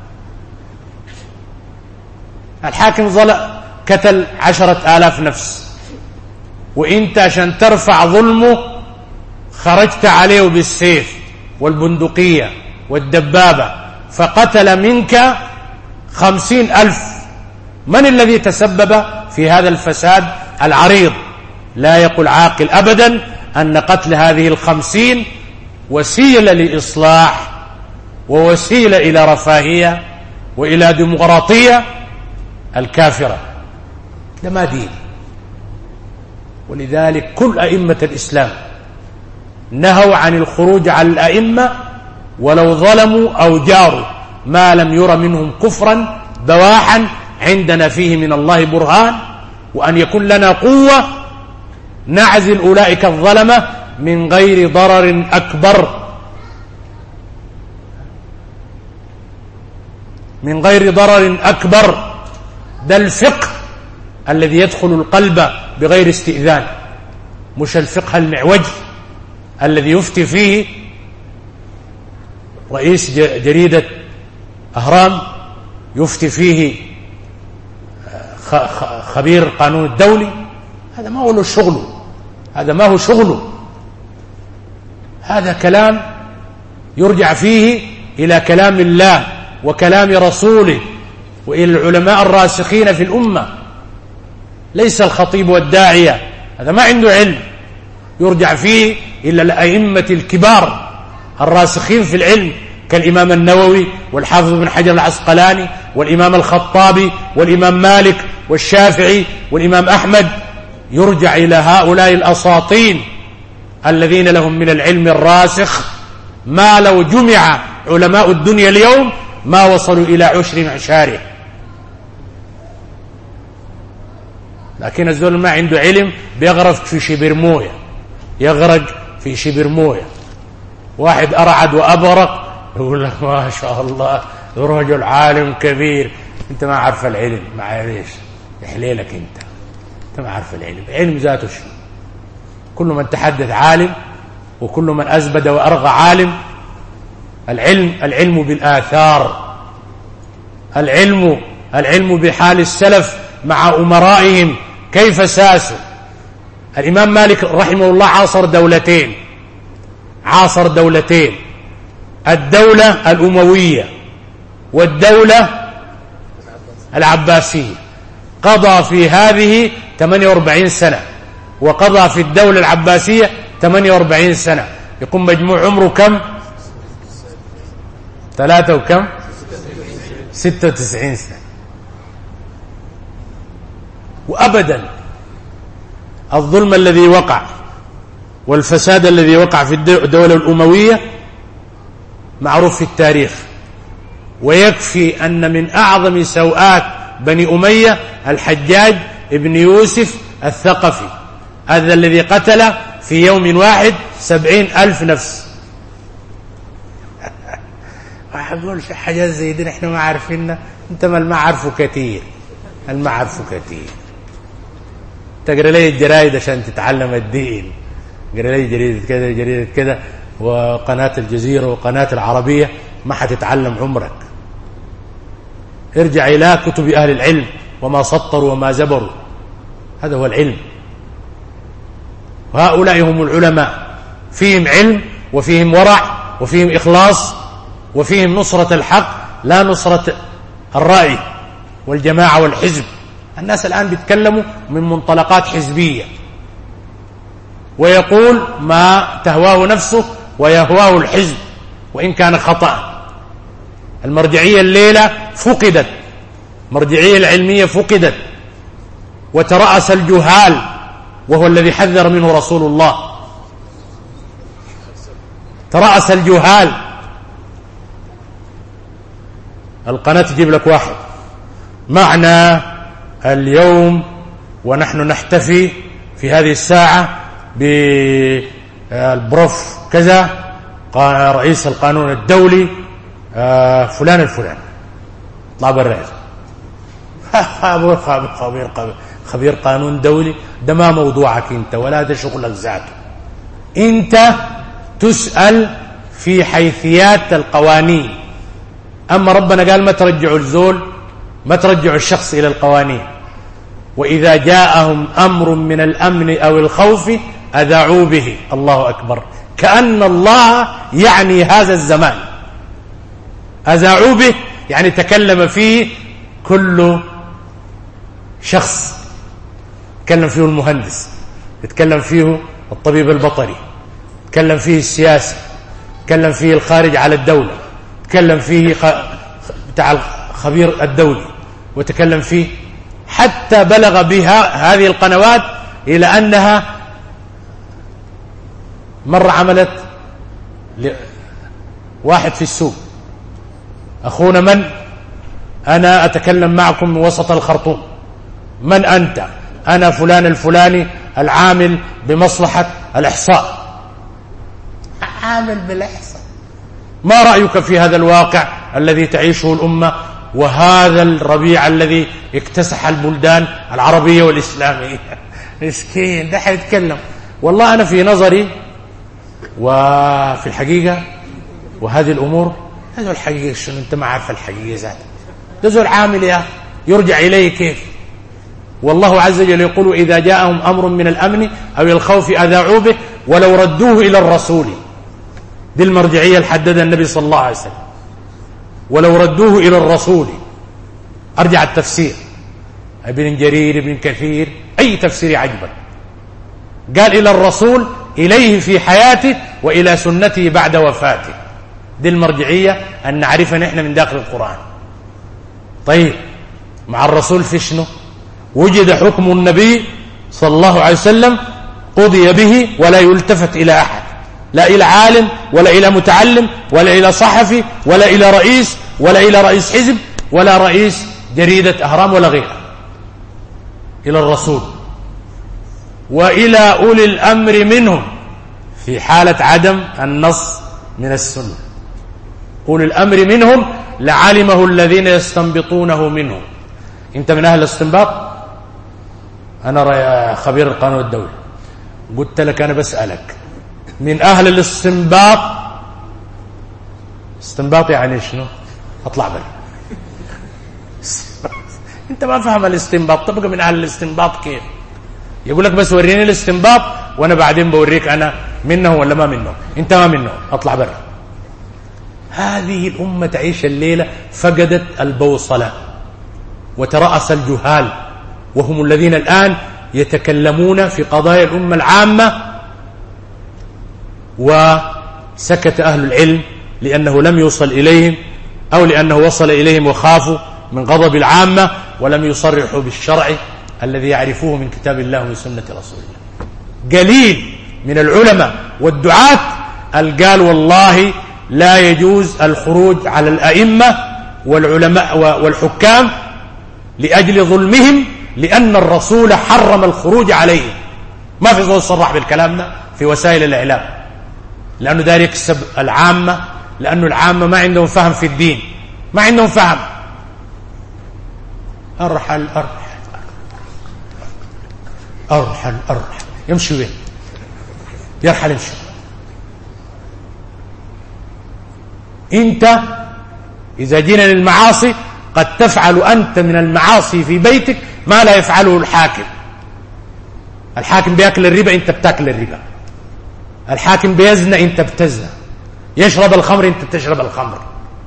الحاكم ظلم قتل عشرة آلاف نفس، وإنت عشان ترفع ظلمه خرجت عليه بالسيف والبندقية والدبابة فقتل منك خمسين ألف. من الذي تسبب في هذا الفساد العريض؟ لا يقول عاقل أبدا أن قتل هذه الخمسين وسيلة لإصلاح ووسيلة إلى رفاهية وإلى ديمقراطية الكافرة. ده ما دين. ولذلك كل أئمة الإسلام نهوا عن الخروج على الأئمة ولو ظلموا أو جاروا، ما لم ير منهم كفرا بواحا عندنا فيه من الله برهان، وأن يكون لنا قوة نعزل أولئك الظلمة من غير ضرر أكبر، من غير ضرر أكبر. ده الفقه الذي يدخل القلب بغير استئذان، مش الفقه المعوج الذي يفتي فيه رئيس جريدة أهرام، يفتي فيه خبير القانون الدولي. هذا ما هو له شغله، هذا ما هو شغله. هذا كلام يرجع فيه إلى كلام الله وكلام رسوله وإلى العلماء الراسخين في الأمة، ليس الخطيب والداعية، هذا ما عنده علم. يرجع فيه إلى الأئمة الكبار الراسخين في العلم كالإمام النووي والحافظ بن حجر العسقلاني والإمام الخطابي والإمام مالك والشافعي والإمام أحمد. يرجع إلى هؤلاء الأساطين الذين لهم من العلم الراسخ ما لو جمع علماء الدنيا اليوم ما وصلوا إلى عشر معشاره. لكن الزول ما عنده علم بيغرق في شبر مويه، يغرق في شبر مويه. واحد أرعد وأبرق يقول لك ما شاء الله رجل عالم كبير، انت ما عارف العلم، معليش يحليلك، انت انت ما عارف العلم. علم ذاته شو؟ كل من تحدث عالم وكل من أزبد وأرغى عالم. العلم العلم بالآثار، العلم العلم بحال السلف مع أمرائهم كيف ساسوا. الإمام مالك رحمه الله عاصر دولتين، عاصر دولتين، الدولة الأموية والدولة العباسية. قضى في هذه ثمانية وأربعين سنة وقضى في الدولة العباسية ثمانية وأربعين سنة، يكون مجموع عمره كم؟ ثلاثة وكم؟ ستة وتسعين سنة. وأبدا الظلم الذي وقع والفساد الذي وقع في الدولة الأموية معروف في التاريخ، ويكفي أن من أعظم سوءات بني أمية الحجاج ابن يوسف الثقفي، هذا الذي قتل في يوم واحد سبعين ألف نفس. أقول في حاجات زي دي نحن ما عارفينها، انت ما ما عارفه كثير، ما عارفه كثير. تقرأ لي الجرائد عشان تتعلم الدين، قرأ لي جريدة كذا جريدة كذا وقناة الجزيرة وقناة العربية، ما حتتعلم عمرك. ارجع إلى كتب أهل العلم وما سطروا وما زبروا، هذا هو العلم. وهؤلاء هم العلماء، فيهم علم وفيهم ورع وفيهم إخلاص وفيهم نصرة الحق لا نصرة الرأي والجماعة والحزب. الناس الآن بيتكلموا من منطلقات حزبية، ويقول ما تهواه نفسه ويهواه الحزب وإن كان خطأ. المرجعية الليلة فقدت، المرجعية العلمية فقدت، وترأس الجهال، وهو الذي حذر منه رسول الله. ترأس الجهال. القناة تجيب لك واحد معنا اليوم ونحن نحتفي في هذه الساعة بالبروف كذا رئيس القانون الدولي فلان الفلان. اطلع برا خبير خبير خبير قانون دولي، ده ما موضوعك انت ولا ده شغلك ذاته. انت تسأل في حيثيات القوانين. أما ربنا قال ما ترجعوا الزول، ما ترجعوا الشخص إلى القوانين. وإذا جاءهم أمر من الأمن أو الخوف أذاعوا به. الله أكبر. كأن الله يعني هذا الزمان. أذاعوا به يعني تكلم فيه كل شخص. تكلم فيه المهندس، يتكلم فيه الطبيب البطري، تكلم فيه السياسي، تكلم فيه الخارج على الدولة، تكلم فيه بتاع الخبير الدولي، وتكلم فيه حتى بلغ بها هذه القنوات إلى أنها مرة عملت واحد في السوق: أخونا من؟ أنا أتكلم معكم من وسط الخرطوم. من أنت؟ أنا فلان الفلاني العامل بمصلحة الإحصاء. عامل بالإحصاء. ما رأيك في هذا الواقع الذي تعيشه الأمة وهذا الربيع الذي اكتسح البلدان العربية والإسلامية؟ مسكين ده حيتكلم. والله أنا في نظري وفي الحقيقة وهذه الأمور هذا الحقيقة شنو أنت ما عارف الحقيقة ذاتها. ده ذو العامل يا يرجع إليه كيف؟ والله عز وجل يقول: إذا جاءهم أمر من الأمن أو الخوف أذاعوا به ولو ردوه إلى الرسول. دي المرجعية الحددها النبي صلى الله عليه وسلم. ولو ردوه إلى الرسول. أرجع التفسير ابن جرير ابن كثير أي تفسير عجبا. قال إلى الرسول، إليه في حياته وإلى سنته بعد وفاته. دي المرجعية أن نعرفها نحن من داخل القرآن. طيب مع الرسول في شنو؟ وجد حكم النبي صلى الله عليه وسلم قضي به ولا يلتفت إلى أحد، لا إلى عالم ولا إلى متعلم ولا إلى صحفي ولا إلى رئيس ولا إلى رئيس حزب ولا رئيس جريدة أهرام ولا غيرها. إلى الرسول وإلى أولي الأمر منهم في حالة عدم النص من السنة. أولي الأمر منهم لعلمه الذين يستنبطونه منهم. أنت من أهل الاستنباط؟ أنا خبير القانون الدولي. قلت لك أنا بسألك من أهل الاستنباط؟ استنباط يعني شنو؟ أطلع بل أنت ما فهم الاستنباط. تبقى من أهل الاستنباط كيف؟ يقول لك بس وريني الاستنباط وأنا بعدين بوريك أنا منه ولا ما منه. أنت ما منه، أطلع برا. هذه الأمة تعيش الليلة فقدت البوصلة وترأس الجهال، وهم الذين الآن يتكلمون في قضايا الأمة العامة، وسكت أهل العلم لأنه لم يوصل إليهم أو لأنه وصل إليهم وخافوا من غضب العامة ولم يصرحوا بالشرع الذي يعرفوه من كتاب الله ومن سنة رسول الله. قليل من العلماء والدعاة قال والله لا يجوز الخروج على الأئمة والعلماء والحكام لأجل ظلمهم، لأن الرسول حرم الخروج عليهم. ما في زول صرح بالكلام ده في وسائل الإعلام، لأنه دار يكسب العامة، لأنه العامة ما عندهم فهم في الدين، ما عندهم فهم. أرحل أرحل أرحل أرحل يمشي وين؟ يرحل يمشي. أنت إذا جينا للمعاصي قد تفعل أنت من المعاصي في بيتك ما لا يفعله الحاكم. الحاكم بيأكل الربا، أنت بتأكل الربا. الحاكم بيزنى، أنت بتزنى. يشرب الخمر، أنت بتشرب الخمر.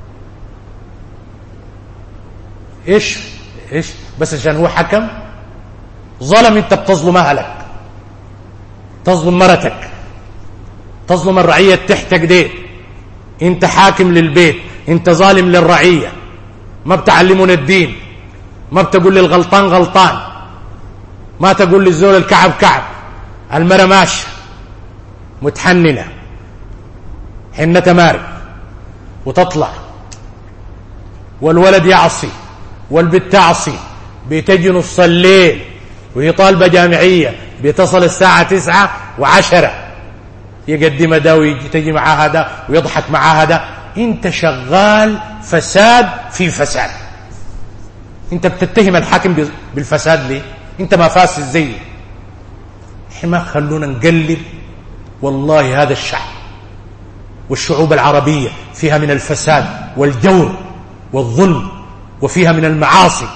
إيش إيش بس عشان هو حكم ظلم، أنت بتظلم أهلك، تظلم مرتك، تظلم الرعية تحتك دي، انت حاكم للبيت، انت ظالم للرعية، ما بتعلمون الدين، ما بتقول للغلطان غلطان، ما تقول للزول الكعب كعب. المرأة ماشية متحننة حنة مارب وتطلع، والولد يعصي والبت تعصي، بتجي نص الليل وهي طالبة جامعية، بتصل الساعة تسعة وعشرة، يقدم ده وتجي معاه هذا ويضحك معاه هذا. انت شغال فساد في فساد. انت بتتهم الحاكم بالفساد ليه؟ انت ما فاسد زيه. ما خلونا نقلب. والله هذا الشعب والشعوب العربية فيها من الفساد والجور والظلم، وفيها من المعاصي.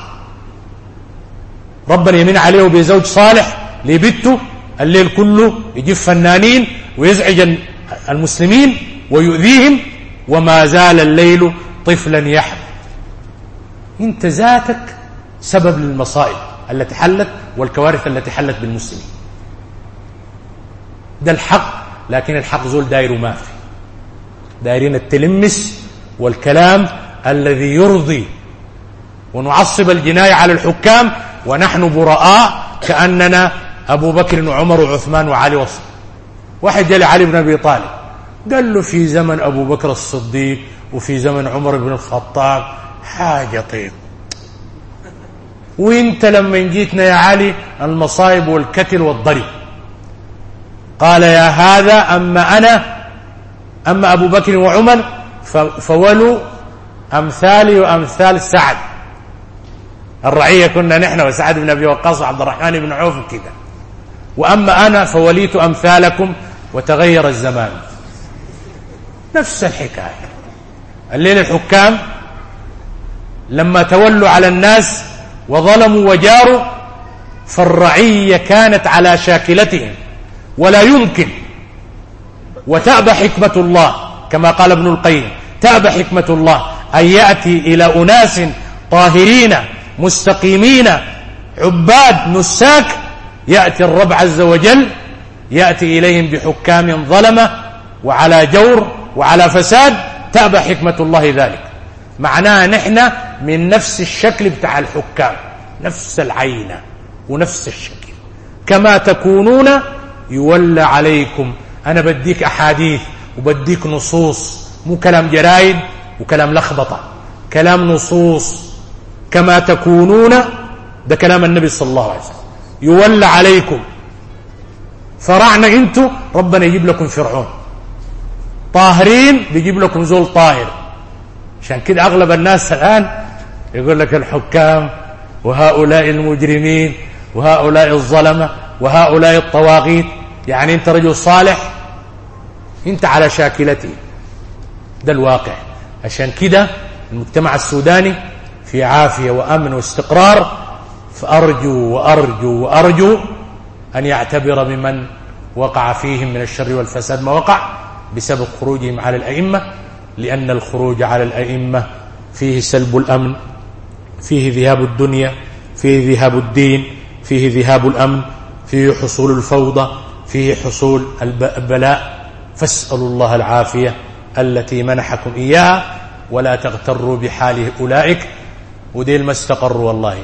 ربنا يمين عليه بزوج صالح لبته الليل كله يجيب فنانين ويزعج المسلمين ويؤذيهم، وما زال الليل طفلا يحمل. انت ذاتك سبب للمصائب التي حلت والكوارث التي حلت بالمسلمين. ده الحق، لكن الحق زول داير وما في، دايرين التلمس والكلام الذي يرضي، ونعصب الجناية على الحكام ونحن براء كأننا أبو بكر وعمر وعثمان وعلي وصل. واحد جاء علي بن أبي طالب قال له في زمن أبو بكر الصديق وفي زمن عمر بن الخطاب حاجة طيب، وانت لما جيتنا يا علي المصائب والكتل والضرب. قال يا هذا أما أنا أما أبو بكر وعمر فولوا أمثالي وأمثال سعد. الرعية كنا نحن وسعد بن أبي وقاص وعبد الرحمن بن عوف كده، وأما أنا فوليت أمثالكم وتغير الزمان. نفس الحكاية. الليل الحكام لما تولوا على الناس وظلموا وجاروا، فالرعية كانت على شاكلتهم ولا يمكن. وتأبى حكمة الله كما قال ابن القيم، تأبى حكمة الله أن يأتي إلى أناس طاهرين مستقيمين عباد نساك، يأتي الرب عز وجل يأتي إليهم بحكام ظلمة وعلى جور وعلى فساد. تأبى حكمة الله ذلك. معناها نحن من نفس الشكل بتاع الحكام، نفس العينة ونفس الشكل. كما تكونون يولى عليكم. أنا بديك أحاديث وبديك نصوص، مو كلام جرايد وكلام لخبطة، كلام نصوص. كما تكونون، ده كلام النبي صلى الله عليه وسلم. يولى عليكم فرعنا انتو، ربنا يجيب لكم فرعون. طاهرين بيجيب لكم زول طاهر. عشان كده أغلب الناس الآن يقول لك الحكام وهؤلاء المجرمين وهؤلاء الظلمة وهؤلاء الطواغيت. يعني انت رجل صالح، انت على شاكلته. ده الواقع. عشان كده المجتمع السوداني في عافية وأمن واستقرار، فأرجو وأرجو وأرجو أن يعتبر بمن وقع فيهم من الشر والفساد ما وقع بسبب خروجهم على الأئمة، لأن الخروج على الأئمة فيه سلب الأمن، فيه ذهاب الدنيا، فيه ذهاب الدين، فيه ذهاب الأمن، فيه حصول الفوضى، فيه حصول البلاء. فاسألوا الله العافية التي منحكم إياها، ولا تغتروا بحال أولئك. وديل ما استقروا والله.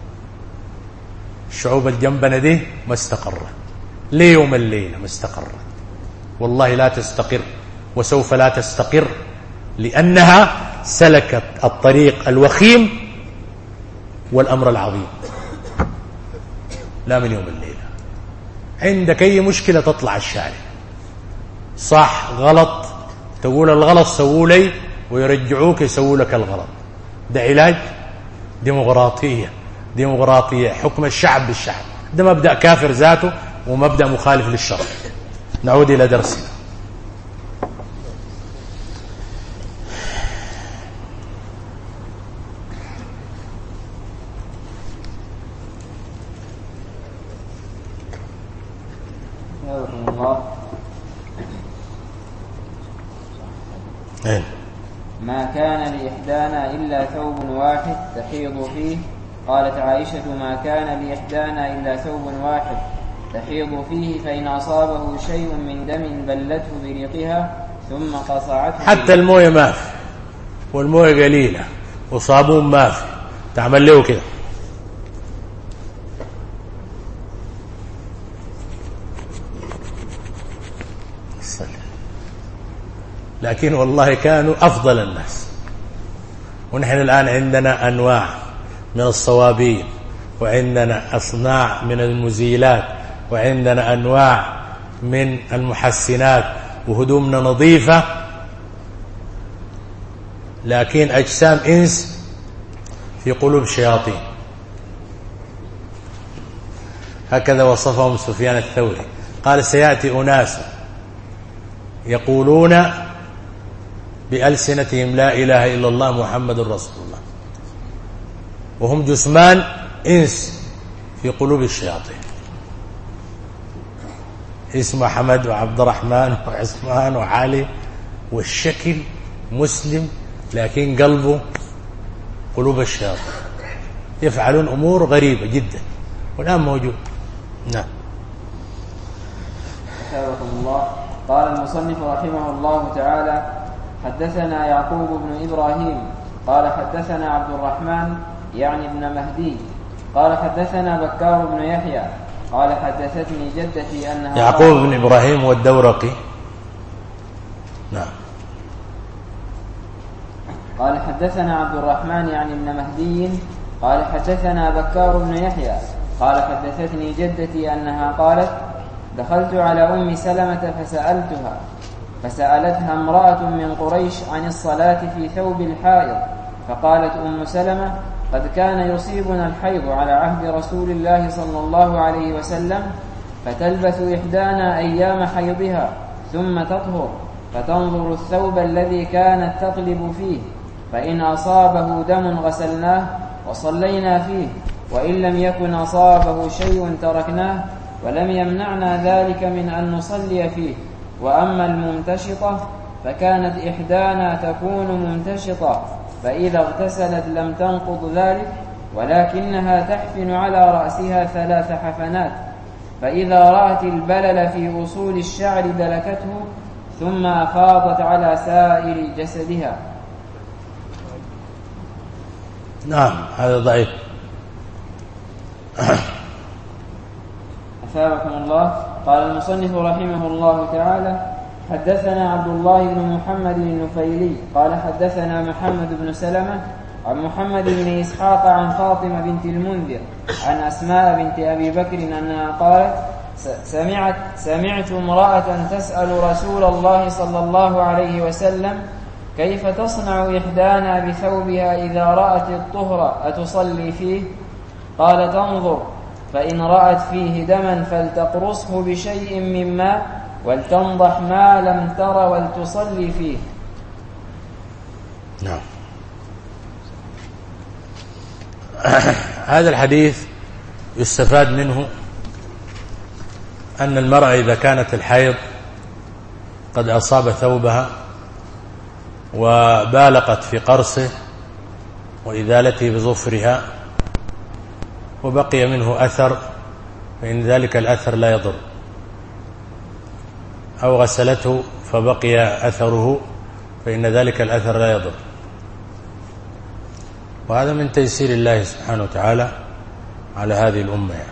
الشعوب الجنبنا دي ما استقرت ليوم الليلة، ما استقرت والله، لا تستقر وسوف لا تستقر، لأنها سلكت الطريق الوخيم والأمر العظيم. لا من يوم الليلة. عندك أي مشكلة تطلع الشارع، صح غلط، تقول الغلط سووا لي ويرجعوك يسووا لك الغلط. ده علاج ديمقراطية. ديمقراطية حكم الشعب بالشعب. ده مبدأ كافر ذاته ومبدأ مخالف للشرع. نعود إلى درسنا. ما كان لإحدانا إلا ثوب واحد تحيض فيه. قالت عائشة: ما كان لإحدانا إلا ثوب واحد تحيض فيه فإن أصابه شيء من دم بلته بريقها ثم قصعته. حتى المويه ما في، والمويه قليله وصابون ما في، تعمل له كده. لكن والله كانوا أفضل الناس. ونحن الآن عندنا أنواع من الصوابين، وعندنا أصناع من المزيلات، وعندنا أنواع من المحسنات، وهدومنا نظيفة، لكن أجسام إنس في قلوب شياطين. هكذا وصفهم سفيان الثوري، قال: سيأتي أناس يقولون بألسنتهم لا إله إلا الله محمد رسول الله، وهم جثمان إنس في قلوب الشياطين. اسمه حمد وعبد الرحمن وعثمان وعلي، والشكل مسلم لكن قلبه قلوب الشياطين، يفعلون أمور غريبة جدا، والآن موجود. نعم. أثابكم الله. قال المصنف رحمه الله تعالى: حدثنا يعقوب بن إبراهيم قال حدثنا عبد الرحمن يعني ابن مهدي قال حدثنا بكار بن يحيى قال حدثتني جدتي أنها يعقوب بن إبراهيم والدورقي. نعم. قال حدثنا عبد الرحمن يعني ابن مهدي قال حدثنا بكار بن يحيى قال حدثتني جدتي أنها قالت: دخلت على أم سلمة فسألتها فسألتها امرأة من قريش عن الصلاة في ثوب الحائض، فقالت أم سلمة: قد كان يصيبنا الحيض على عهد رسول الله صلى الله عليه وسلم، فتلبث إحدانا أيام حيضها ثم تطهر فتنظر الثوب الذي كانت تقلب فيه، فإن أصابه دم غسلناه وصلينا فيه، وإن لم يكن أصابه شيء تركناه، ولم يمنعنا ذلك من أن نصلي فيه. وأما الممتشطة فكانت إحدانا تكون ممتشطة، فإذا اغتسلت لم تنقض ذلك، ولكنها تحفن على رأسها ثلاث حفنات، فإذا رأت البلل في أصول الشعر دلكته، ثم أفاضت على سائر جسدها. نعم، هذا ضعيف. أثابكم الله. قال المصنف رحمه الله تعالى: حدثنا عبد الله بن محمد النفيلي قال حدثنا محمد بن سلمة عن محمد بن إسحاق عن فاطمة بنت المنذر عن أسماء بنت أبي بكر أنها قالت: سمعت, سمعت امرأة تسأل رسول الله صلى الله عليه وسلم: كيف تصنع إحدانا بثوبها إذا رأت الطهر أتصلي فيه؟ قال: تنظر، فإن رأت فيه دما فلتقرصه بشيء من ماء، ولتنضح ما لم تر ولتصلي فيه. نعم. هذا الحديث يستفاد منه أن المرأة إذا كانت الحيض قد أصاب ثوبها وبالغت في قرصه وإزالته بظفرها وبقي منه أثر، فإن ذلك الأثر لا يضر، أو غسلته فبقي أثره، فإن ذلك الأثر لا يضر. وهذا من تيسير الله سبحانه وتعالى على هذه الأمة يعني.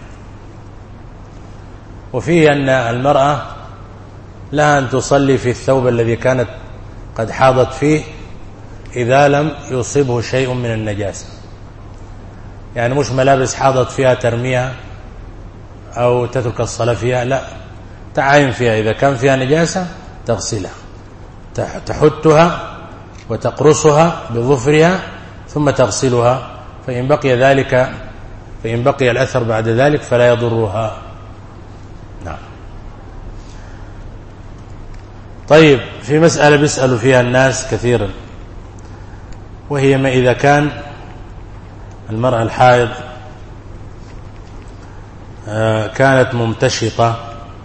وفيه أن المرأة لها أن تصلي في الثوب الذي كانت قد حاضت فيه إذا لم يصيبه شيء من النجاسة، يعني مش ملابس حاضت فيها ترميها أو تترك الصلاة فيها، لا، تعاين فيها، إذا كان فيها نجاسة تغسلها، تحتها وتقرصها بظفرها ثم تغسلها، فإن بقي ذلك فإن بقي الأثر بعد ذلك فلا يضرها. نعم. طيب، في مسألة بيسألوا فيها الناس كثيرا، وهي ما إذا كان المرأة الحائض كانت ممتشطة،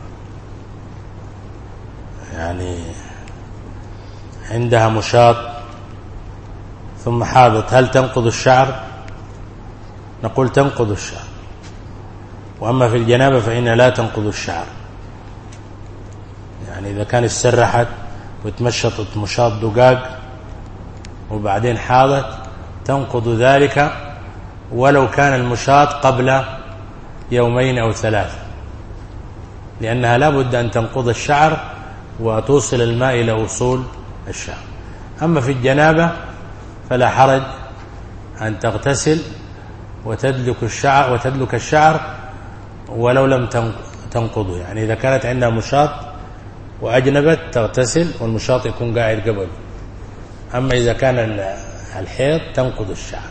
يعني عندها مشاط ثم حاضت، هل تنقض الشعر؟ نقول تنقض الشعر، وأما في الجنابة فإنها لا تنقض الشعر. يعني إذا كان استرحت وتمشطت مشاط دقاق وبعدين حاضت تنقض ذلك ولو كان المشاط قبل يومين أو ثلاثة، لأنها لا بد أن تنقض الشعر وتوصل الماء إلى وصول الشعر. أما في الجنابة فلا حرج أن تغتسل وتدلك الشعر وتدلك الشعر ولو لم تنقضه. يعني إذا كانت عندها مشاط وأجنبت تغتسل والمشاط يكون قاعد قبل. أما إذا كان الحيض تنقض الشعر.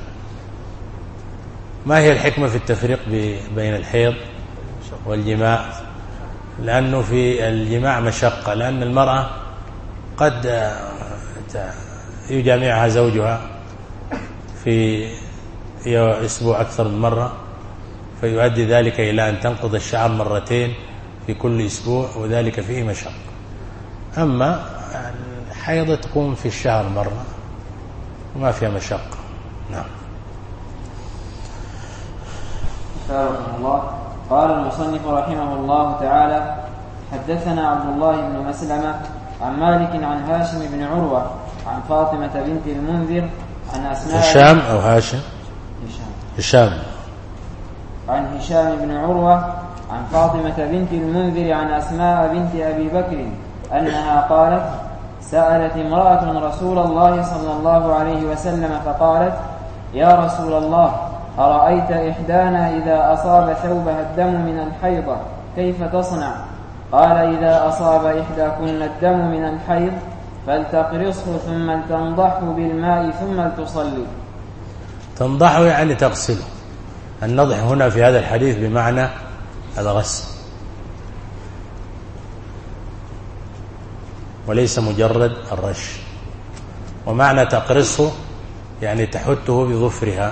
ما هي الحكمة في التفريق بين الحيض والجماع؟ لأنه في الجماع مشقة، لأن المرأة قد يجامعها زوجها في أسبوع أكثر من مرة، فيؤدي ذلك إلى أن تنقض الشعر مرتين في كل أسبوع، وذلك فيه مشقة. أما الحيضة تكون في الشهر مرة وما فيها مشقة. نعم. الله. قال المصنف رحمه الله تعالى: حدثنا عبد الله بن مسلمة عن مالك عن هاشم بن عروة عن فاطمة بنت المنذر عن أسماء هشام أو هاشم هشام هشام عن هشام بن عروة عن فاطمة بنت المنذر عن أسماء بنت أبي بكر أنها قالت: سألت امرأة رسول الله صلى الله عليه وسلم فقالت: يا رسول الله، أرأيت إحدانا إذا أصاب ثوبها الدم من الحيضة كيف تصنع؟ قال: إذا أصاب إحداكن الدم من الحيض فلتقرصه ثم تنضحه بالماء ثم تصلي. تنضحه يعني تغسله. النضح هنا في هذا الحديث بمعنى الغسل وليس مجرد الرش. ومعنى تقرصه يعني تحته بظفرها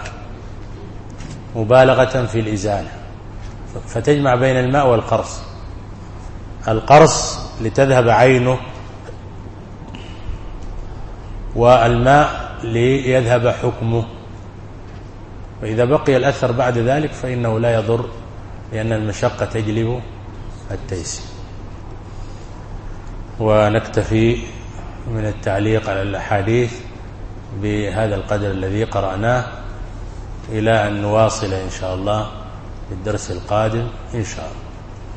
مبالغة في الإزالة، فتجمع بين الماء والقرص. القرص لتذهب عينه، والماء ليذهب حكمه، وإذا بقي الأثر بعد ذلك فإنه لا يضر، لأن المشقة تجلب التيسير. ونكتفي من التعليق على الأحاديث بهذا القدر الذي قرأناه، إلى أن نواصل إن شاء الله في الدرس القادم إن شاء الله.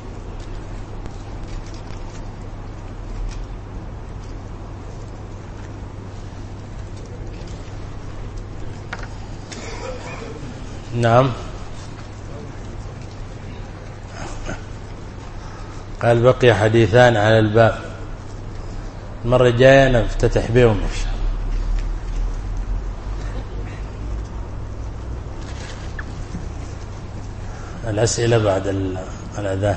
نعم. قال بقي حديثان على الباب، المرة الجاية نفتتح بهم إن شاء الله. الأسئلة بعد الأذان.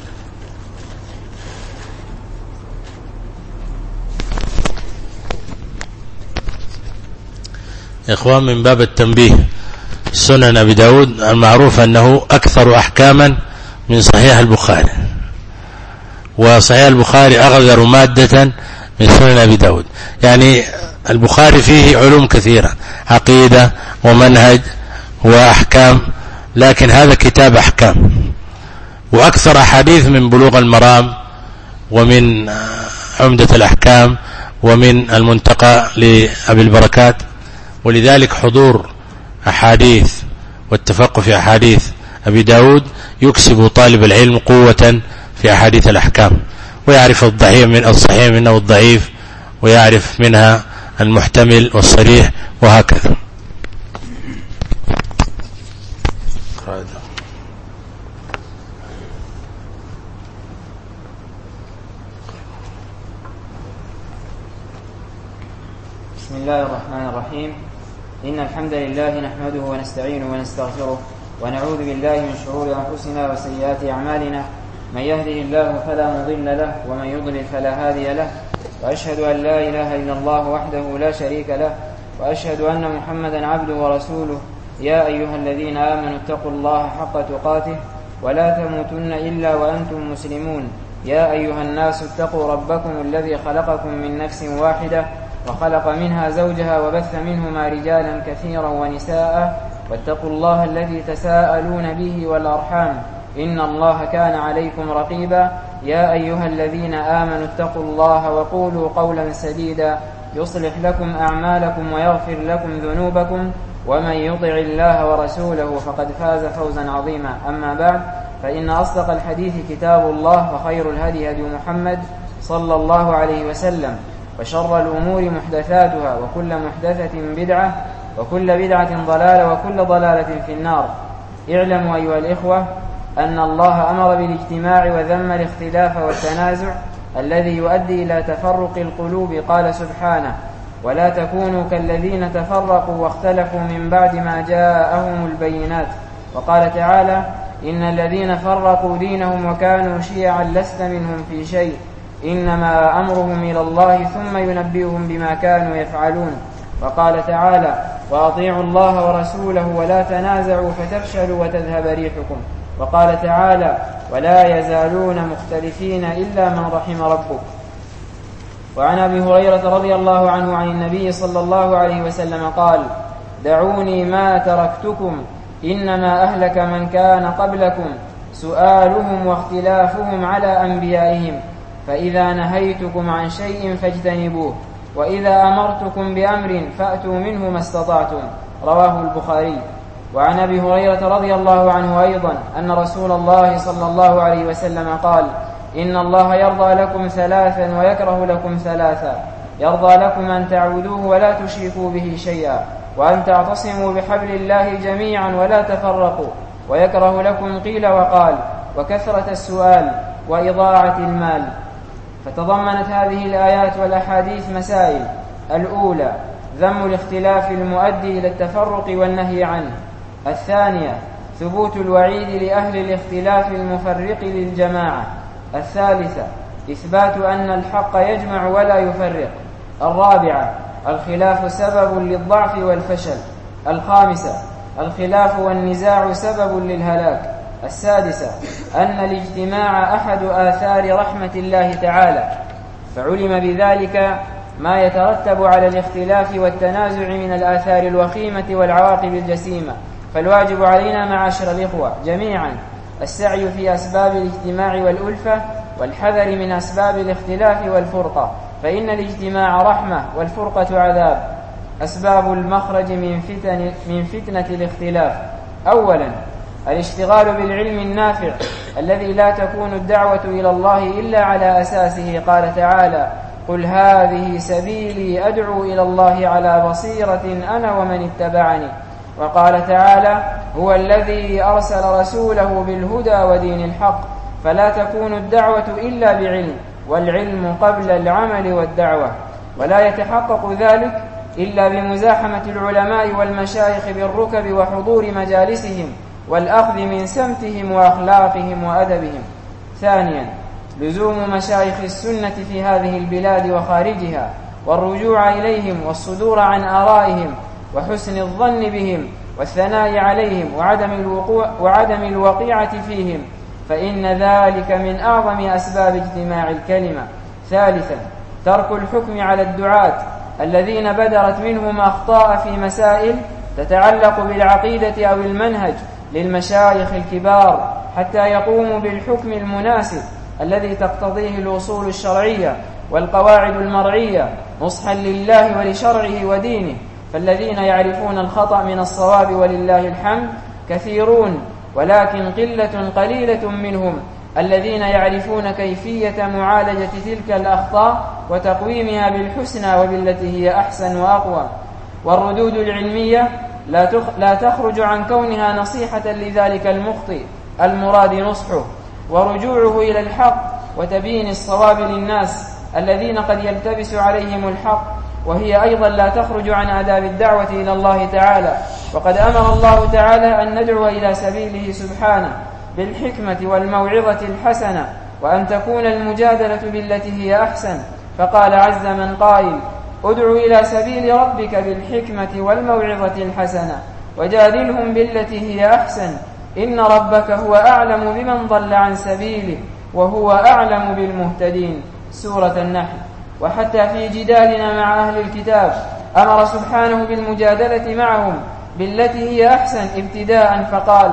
يا إخوان، من باب التنبيه، سنن أبي داود المعروف أنه أكثر أحكاما من صحيح البخاري، وصحيح البخاري أغذر مادة من سنن أبي داود. يعني البخاري فيه علوم كثيرة، عقيدة ومنهج وأحكام، لكن هذا كتاب أحكام، وأكثر أحاديث من بلوغ المرام ومن عمدة الأحكام ومن المنتقى لأبي البركات. ولذلك حضور أحاديث والتفقه في أحاديث أبي داود يكسب طالب العلم قوة في أحاديث الأحكام، ويعرف الضعيف من الصحيح منه الضعيف، ويعرف منها المحتمل والصريح، وهكذا. بسم الله الرحمن الرحيم. إن الحمد لله نحمده ونستعينه ونستغفره ونعوذ بالله من شرور أنفسنا وسيئات أعمالنا. من يهده الله فلا مضل له ومن يضلل فلا هادي له، وأشهد أن لا إله إلا الله وحده لا شريك له، وأشهد أن محمدا عبده ورسوله. يا أيها الذين آمنوا اتقوا الله حق تقاته ولا تموتن إلا وأنتم مسلمون. يا أيها الناس اتقوا ربكم الذي خلقكم من نفس واحدة وخلق منها زوجها وبث منهما رجالا كثيرا ونساء، واتقوا الله الذي تساءلون به والأرحام، إن الله كان عليكم رقيبا يا أيها الذين آمنوا اتقوا الله وقولوا قولا سديدا يصلح لكم أعمالكم ويغفر لكم ذنوبكم ومن يطع الله ورسوله فقد فاز فوزا عظيما. أما بعد، فإن أصدق الحديث كتاب الله وخير الهدي هدي محمد صلى الله عليه وسلم وشر الأمور محدثاتها وكل محدثة بدعة وكل بدعة ضلالة وكل ضلالة في النار. اعلموا أيها الإخوة أن الله أمر بالاجتماع وذم الاختلاف والتنازع الذي يؤدي إلى تفرق القلوب. قال سبحانه: ولا تكونوا كالذين تفرقوا واختلفوا من بعد ما جاءهم البينات. وقال تعالى: إن الذين فرقوا دينهم وكانوا شيعا لست منهم في شيء إنما أمرهم إلى الله ثم ينبئهم بما كانوا يفعلون. وقال تعالى: وأطيعوا الله ورسوله ولا تنازعوا فتفشلوا وتذهب ريحكم. وقال تعالى: ولا يزالون مختلفين إلا من رحم ربك. وعن أبي هريرة رضي الله عنه عن النبي صلى الله عليه وسلم قال: دعوني ما تركتكم إنما أهلك من كان قبلكم سؤالهم واختلافهم على أنبيائهم، فإذا نهيتكم عن شيء فاجتنبوه، وإذا أمرتكم بأمر فأتوا منه ما استطعتم. رواه البخاري. وعن أبي هريرة رضي الله عنه أيضا أن رسول الله صلى الله عليه وسلم قال: إن الله يرضى لكم ثلاثا ويكره لكم ثلاثا: يرضى لكم أن تعبدوه ولا تشركوا به شيئا، وأن تعتصموا بحبل الله جميعا ولا تفرقوا، ويكره لكم قيل وقال وكثرة السؤال وإضاعة المال. فتضمنت هذه الآيات والأحاديث مسائل: الأولى ذم الاختلاف المؤدي إلى التفرق والنهي عنه. الثانية ثبوت الوعيد لأهل الاختلاف المفرق للجماعة. الثالثة إثبات أن الحق يجمع ولا يفرق. الرابعة الخلاف سبب للضعف والفشل. الخامسة الخلاف والنزاع سبب للهلاك. السادسة أن الاجتماع أحد آثار رحمة الله تعالى، فعلم بذلك ما يترتب على الاختلاف والتنازع من الآثار الوخيمة والعواقب الجسيمة. فالواجب علينا معاشر الإخوة جميعا السعي في أسباب الاجتماع والألفة والحذر من أسباب الاختلاف والفرقة، فإن الاجتماع رحمة والفرقة عذاب. أسباب المخرج من فتن من فتنة الاختلاف: أولا الاشتغال بالعلم النافع الذي لا تكون الدعوة إلى الله إلا على أساسه. قال تعالى: قل هذه سبيلي أدعو إلى الله على بصيرة أنا ومن اتبعني. وقال تعالى: هو الذي أرسل رسوله بالهدى ودين الحق، فلا تكون الدعوة إلا بعلم، والعلم قبل العمل والدعوة، ولا يتحقق ذلك إلا بمزاحمة العلماء والمشايخ بالركب وحضور مجالسهم والأخذ من سمتهم وأخلاقهم وأدبهم. ثانيا لزوم مشايخ السنة في هذه البلاد وخارجها، والرجوع إليهم والصدور عن آرائهم وحسن الظن بهم والثناء عليهم وعدم الوقوع وعدم الوقيعة فيهم، فإن ذلك من أعظم أسباب اجتماع الكلمة. ثالثا ترك الحكم على الدعاة الذين بدرت منهم أخطاء في مسائل تتعلق بالعقيدة أو المنهج للمشايخ الكبار حتى يقوموا بالحكم المناسب الذي تقتضيه الأصول الشرعية والقواعد المرعية نصحا لله ولشرعه ودينه. فالذين يعرفون الخطأ من الصواب ولله الحمد كثيرون، ولكن قلة قليلة منهم الذين يعرفون كيفية معالجة تلك الأخطاء وتقويمها بالحسنى وبالتي هي أحسن وأقوى. والردود العلمية لا تخرج عن كونها نصيحة لذلك المخطئ المراد نصحه ورجوعه إلى الحق وتبيين الصواب للناس الذين قد يلتبس عليهم الحق، وهي أيضا لا تخرج عن آداب الدعوة إلى الله تعالى. وقد أمر الله تعالى أن ندعو إلى سبيله سبحانه بالحكمة والموعظة الحسنة، وأن تكون المجادلة بالتي هي أحسن. فقال عز من قائل: ادع إلى سبيل ربك بالحكمة والموعظة الحسنة وجادلهم بالتي هي أحسن إن ربك هو أعلم بمن ضل عن سبيله وهو أعلم بالمهتدين. سورة النحل. وحتى في جدالنا مع أهل الكتاب أمر سبحانه بالمجادلة معهم بالتي هي أحسن ابتداء، فقال: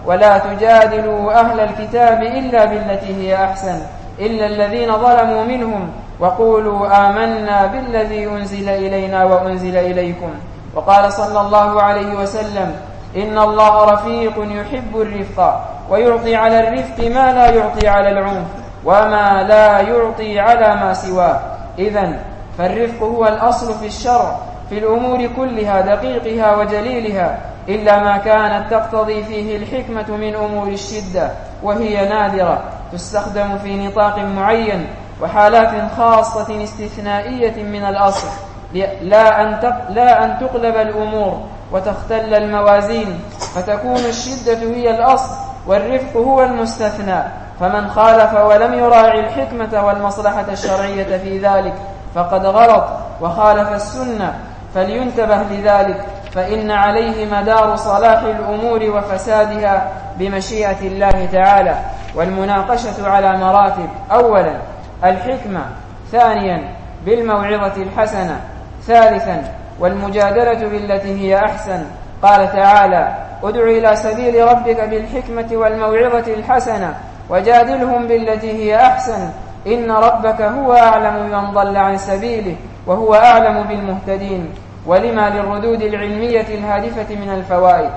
ولا تجادلوا أهل الكتاب إلا بالتي هي أحسن إلا الذين ظلموا منهم وقولوا آمنا بالذي أنزل إلينا وأنزل إليكم. وقال صلى الله عليه وسلم إن الله رفيق يحب الرفق ويعطي على الرفق ما لا يعطي على العنف وما لا يعطي على ما سواه. إذن فالرفق هو الأصل في الشرع في الأمور كلها دقيقها وجليلها إلا ما كانت تقتضي فيه الحكمة من أمور الشدة وهي نادرة تستخدم في نطاق معين وحالات خاصة استثنائية من الأصل لا أن لا أن تقلب الأمور وتختل الموازين فتكون الشدة هي الأصل والرفق هو المستثنى. فمن خالف ولم يراعي الحكمة والمصلحة الشرعية في ذلك فقد غلط وخالف السنة فلينتبه لذلك فإن عليه مدار صلاح الأمور وفسادها بمشيئة الله تعالى. والمناقشة على مراتب: أولا الحكمة، ثانيا بالموعظة الحسنة، ثالثا والمجادلة بالتي هي أحسن. قال تعالى: ادع إلى سبيل ربك بالحكمة والموعظة الحسنة وجادلهم بالتي هي أحسن إن ربك هو أعلم بمن ضل عن سبيله وهو أعلم بالمهتدين. ولما للردود العلمية الهادفة من الفوائد.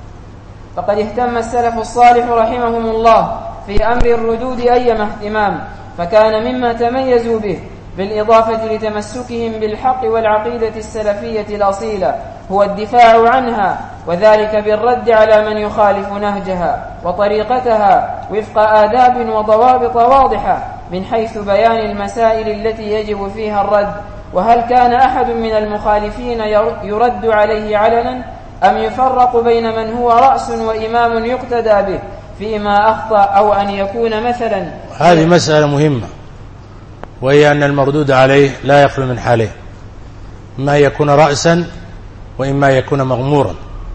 فقد اهتم السلف الصالح رحمهم الله في أمر الردود أيما اهتمام، فكان مما تميزوا به بالإضافة لتمسكهم بالحق والعقيدة السلفية الأصيلة هو الدفاع عنها، وذلك بالرد على من يخالف نهجها وطريقتها وفق آداب وضوابط واضحة من حيث بيان المسائل التي يجب فيها الرد. وهل كان أحد من المخالفين يرد عليه علنا أم يفرق بين من هو رأس وإمام يقتدى به فيما أخطأ أو أن يكون مثلا؟ هذه مسألة مهمة، وهي أن المردود عليه لا يخلو من حالين: إما يكون رأسا وإما يكون مغمورا.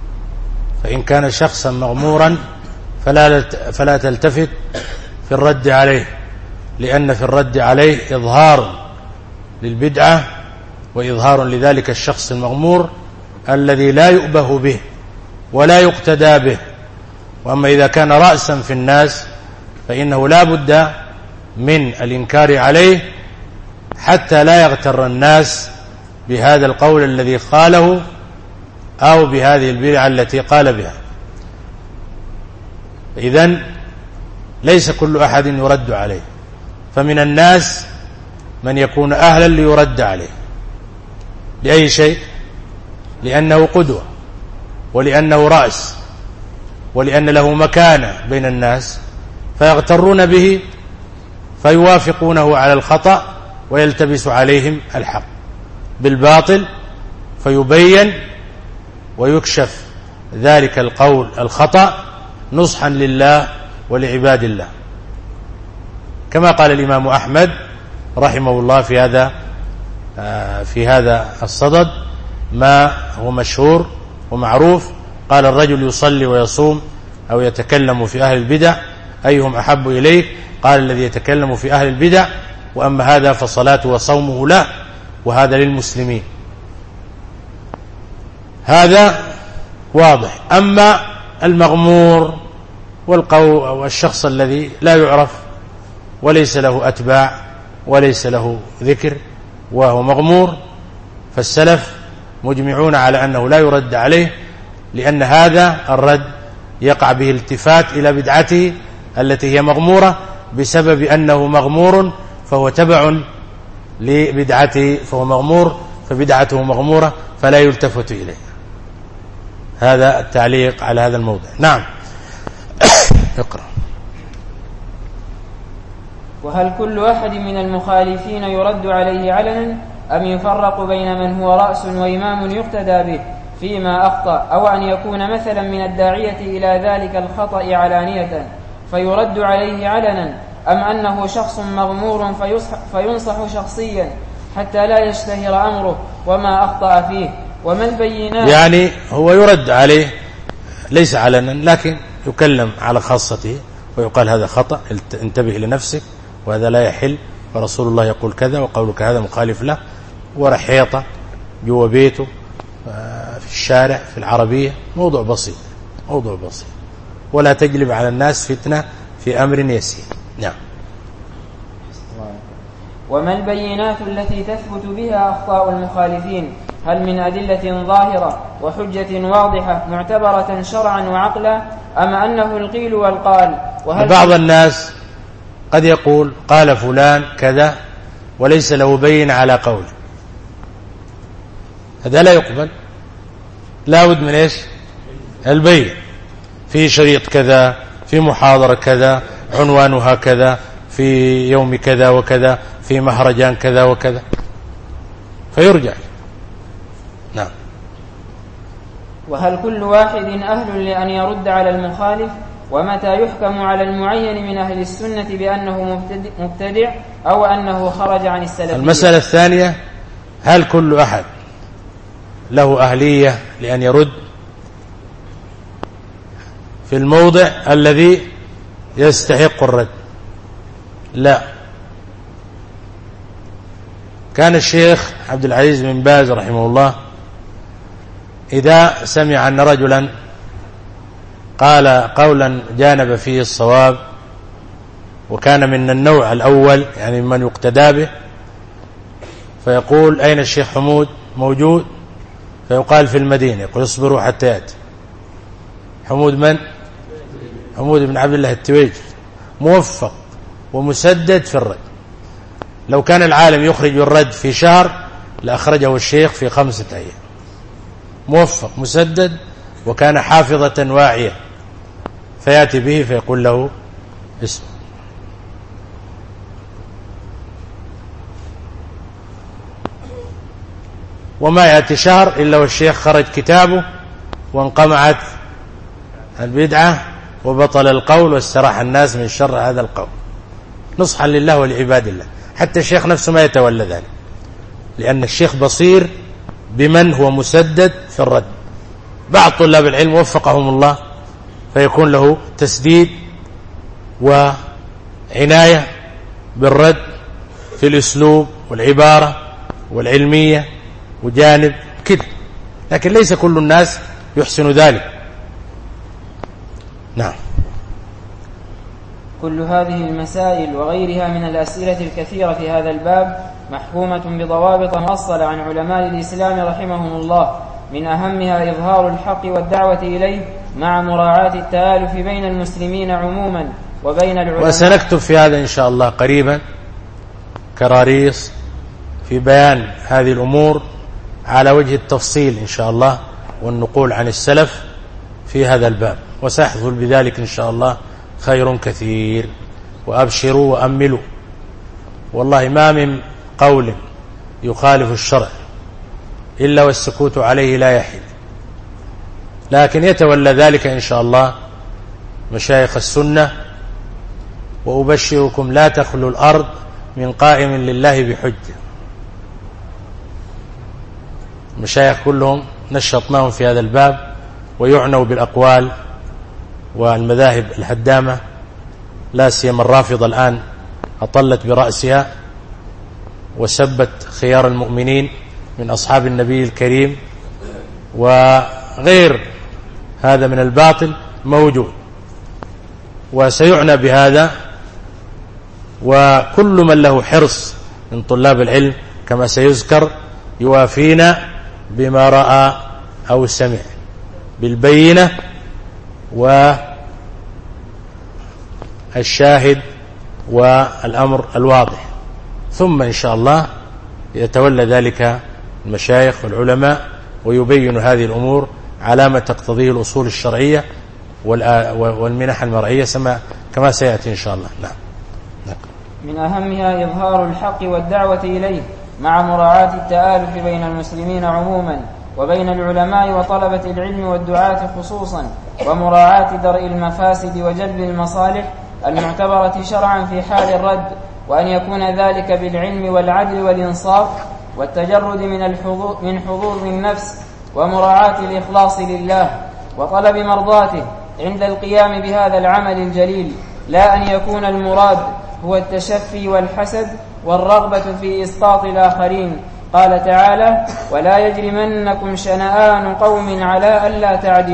فإن كان شخصا مغمورا فلا, فلا تلتفت في الرد عليه، لأن في الرد عليه إظهار للبدعة وإظهار لذلك الشخص المغمور الذي لا يؤبه به ولا يقتدى به. وأما إذا كان رأسا في الناس فإنه لا بد من الإنكار عليه حتى لا يغتر الناس بهذا القول الذي قاله أو بهذه البدعة التي قال بها. إذن ليس كل أحد يرد عليه، فمن الناس من يكون أهلا ليرد عليه لأي شيء، لأنه قدوة ولأنه رأس ولأن له مكانة بين الناس فيغترون به فيوافقونه على الخطأ ويلتبس عليهم الحق بالباطل فيبين ويكشف ذلك القول الخطأ نصحا لله ولعباد الله، كما قال الإمام أحمد رحمه الله في هذا في هذا الصدد ما هو مشهور ومعروف. قال: الرجل يصلي ويصوم أو يتكلم في أهل البدع أيهم أحب إليك؟ قال: الذي يتكلم في أهل البدع، وأما هذا فصلاته وصومه له، وهذا للمسلمين. هذا واضح. أما المغمور والشخص الذي لا يعرف وليس له أتباع وليس له ذكر وهو مغمور، فالسلف مجمعون على أنه لا يرد عليه، لأن هذا الرد يقع به التفات إلى بدعته التي هي مغمورة بسبب أنه مغمور فهو تبع لبدعته، فهو مغمور فبدعته مغمورة فلا يلتفت إليه. هذا التعليق على هذا الموضع. نعم. اقرأ. وهل كل أحد من المخالفين يرد عليه علنا أم يفرق بين من هو رأس وإمام يقتدى به فيما أخطأ أو أن يكون مثلا من الداعية إلى ذلك الخطأ علانية فيرد عليه علنا، أم أنه شخص مغمور فينصح شخصيا حتى لا يشتهر أمره وما أخطأ فيه؟ وما البينات؟ يعني هو يرد عليه ليس علنا، لكن يكلم على خاصته ويقال هذا خطأ، انتبه لنفسك وهذا لا يحل، ورسول الله يقول كذا وقولك هذا مخالف له، ورحيطة جوا بيته في الشارع في العربية، موضوع بسيط موضوع بسيط ولا تجلب على الناس فتنة في أمر يسير. نعم. وما البينات التي تثبت بها أخطاء المخالفين؟ هل من أدلة ظاهرة وحجة واضحة معتبرة شرعا وعقلا، أم أنه القيل والقال؟ وهل بعض الناس قد يقول قال فلان كذا وليس له بين على قوله، هذا لا يقبل، لا بد من إيش؟ البين، في شريط كذا، في محاضرة كذا، عنوانها كذا، في يوم كذا وكذا، في مهرجان كذا وكذا، فيرجع. نعم. وهل كل واحد أهل لأن يرد على المخالف؟ ومتى يحكم على المعين من أهل السنة بأنه مبتدع أو أنه خرج عن السلفية؟ المسألة الثانية، هل كل أحد له أهلية لأن يرد في الموضع الذي يستحق الرد؟ لا. كان الشيخ عبد العزيز بن باز رحمه الله إذا سمع أن رجلا قال قولا جانب فيه الصواب وكان من النوع الأول يعني من يقتدى به، فيقول أين الشيخ حمود؟ موجود. فيقال في المدينة، يقول اصبروا حتى يأتي. حمود من؟ حمود بن عبد الله التويجري، موفق ومسدد في الرد. لو كان العالم يخرج الرد في شهر لأخرجه الشيخ في خمسة أيام. موفق مسدد وكان حافظة واعية، فيأتي به فيقول له اسمه. وما يأتي شهر إلا والشيخ خرج كتابه وانقمعت البدعة وبطل القول واستراح الناس من شر هذا القول، نصحا لله ولعباد الله. حتى الشيخ نفسه ما يتولى ذلك، لأن الشيخ بصير بمن هو مسدد في الرد. بعض طلاب العلم وفقهم الله فيكون له تسديد وعناية بالرد في الأسلوب والعبارة والعلمية وجانب كده، لكن ليس كل الناس يحسن ذلك. نعم. كل هذه المسائل وغيرها من الأسئلة الكثيرة في هذا الباب محكومة بضوابط مؤصلة عن علماء الإسلام رحمهم الله، من أهمها إظهار الحق والدعوة إليه مع مراعاة التآلف بين المسلمين عموما وبين العلماء. وسنكتب في هذا إن شاء الله قريبا كراريس في بيان هذه الأمور على وجه التفصيل إن شاء الله، والنقول عن السلف في هذا الباب، وسيحصل بذلك إن شاء الله خير كثير. وأبشروا وأملوا، والله ما من قول يخالف الشرع إلا والسكوت عليه لا يحل، لكن يتولى ذلك إن شاء الله مشايخ السنة. وأبشركم لا تخلو الأرض من قائم لله بحجة. المشايخ كلهم نشطناهم في هذا الباب ويعنوا بالأقوال والمذاهب الهدامة، لا سيما الرافضة الآن أطلت برأسها وسبت خيار المؤمنين من أصحاب النبي الكريم، وغير هذا من الباطل موجود وسيعنى بهذا. وكل من له حرص من طلاب العلم كما سيذكر يوافينا بما رأى أو سمع بالبينة والشاهد والأمر الواضح، ثم إن شاء الله يتولى ذلك المشايخ والعلماء ويبين هذه الأمور على ما تقتضيه الأصول الشرعية والمنح المرعية كما سيأتي إن شاء الله. نعم. نعم. من أهمها إظهار الحق والدعوة إليه مع مراعاة التآلف بين المسلمين عموما وبين العلماء وطلبة العلم والدعاة خصوصا، ومراعاة درء المفاسد وجلب المصالح المعتبرة شرعا في حال الرد، وأن يكون ذلك بالعلم والعدل والإنصاف والتجرد من الحظوظ من حظوظ النفس، ومراعاة الإخلاص لله وطلب مرضاته عند القيام بهذا العمل الجليل، لا أن يكون المراد هو التشفي والحسد والرغبة في إسقاط الآخرين. قال تعالى: ولا يجرمنكم شنآن قوم على ألا تعدلوا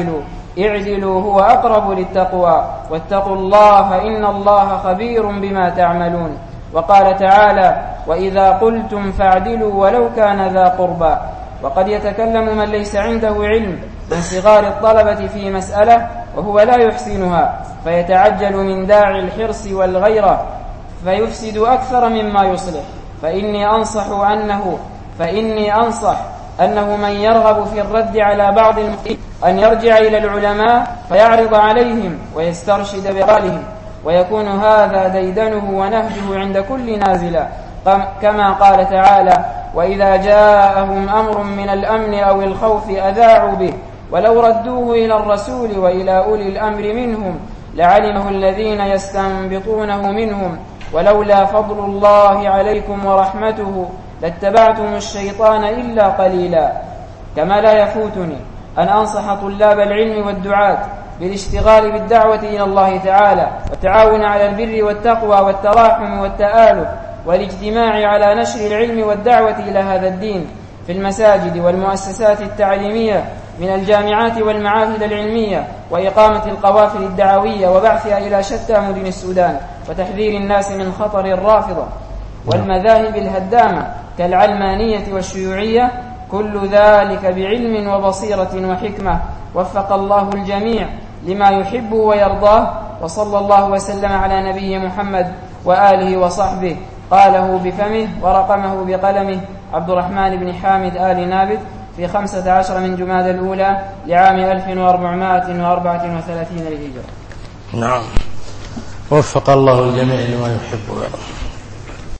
اعدلوا هو أقرب للتقوى واتقوا الله إن الله خبير بما تعملون. وقال تعالى وإذا قلتم فاعدلوا ولو كان ذا قربى. وقد يتكلم من ليس عنده علم من صغار الطلبة في مسألة وهو لا يحسنها فيتعجل من داعي الحرص والغيرة فيفسد أكثر مما يصلح. فإني أنصح أنه فإني أنصح أنه من يرغب في الرد على بعض المؤمنين أن يرجع إلى العلماء فيعرض عليهم ويسترشد بقالهم، ويكون هذا ديدنه ونهجه عند كل نازلة، كما قال تعالى وإذا جاءهم أمر من الأمن أو الخوف أذاعوا به ولو ردوه إلى الرسول وإلى أولي الأمر منهم لعلمه الذين يستنبطونه منهم ولولا فضل الله عليكم ورحمته لاتبعتم الشيطان إلا قليلا. كما لا يفوتني أن أنصح طلاب العلم والدعاة بالاشتغال بالدعوة إلى الله تعالى والتعاون على البر والتقوى والتراحم والتآلف والاجتماع على نشر العلم والدعوة إلى هذا الدين في المساجد والمؤسسات التعليمية من الجامعات والمعاهد العلمية، وإقامة القوافل الدعوية وبعثها إلى شتى مدن السودان، وتحذير الناس من خطر الرافضة والمذاهب الهدامة كالعلمانية والشيوعية. كل ذلك بعلم وبصيرة وحكمة وفق الله الجميع لما يحب ويرضاه. وصلى الله وسلم على نبي محمد وآله وصحبه. قاله بفمه ورقمه بقلمه عبد الرحمن بن حامد آل نابت في خمسة عشر من جماد الأولى لعام ألف وأربعمائة وأربعة وثلاثين للهجرة. نعم، وفق الله الجميع لما يحب ويرضى.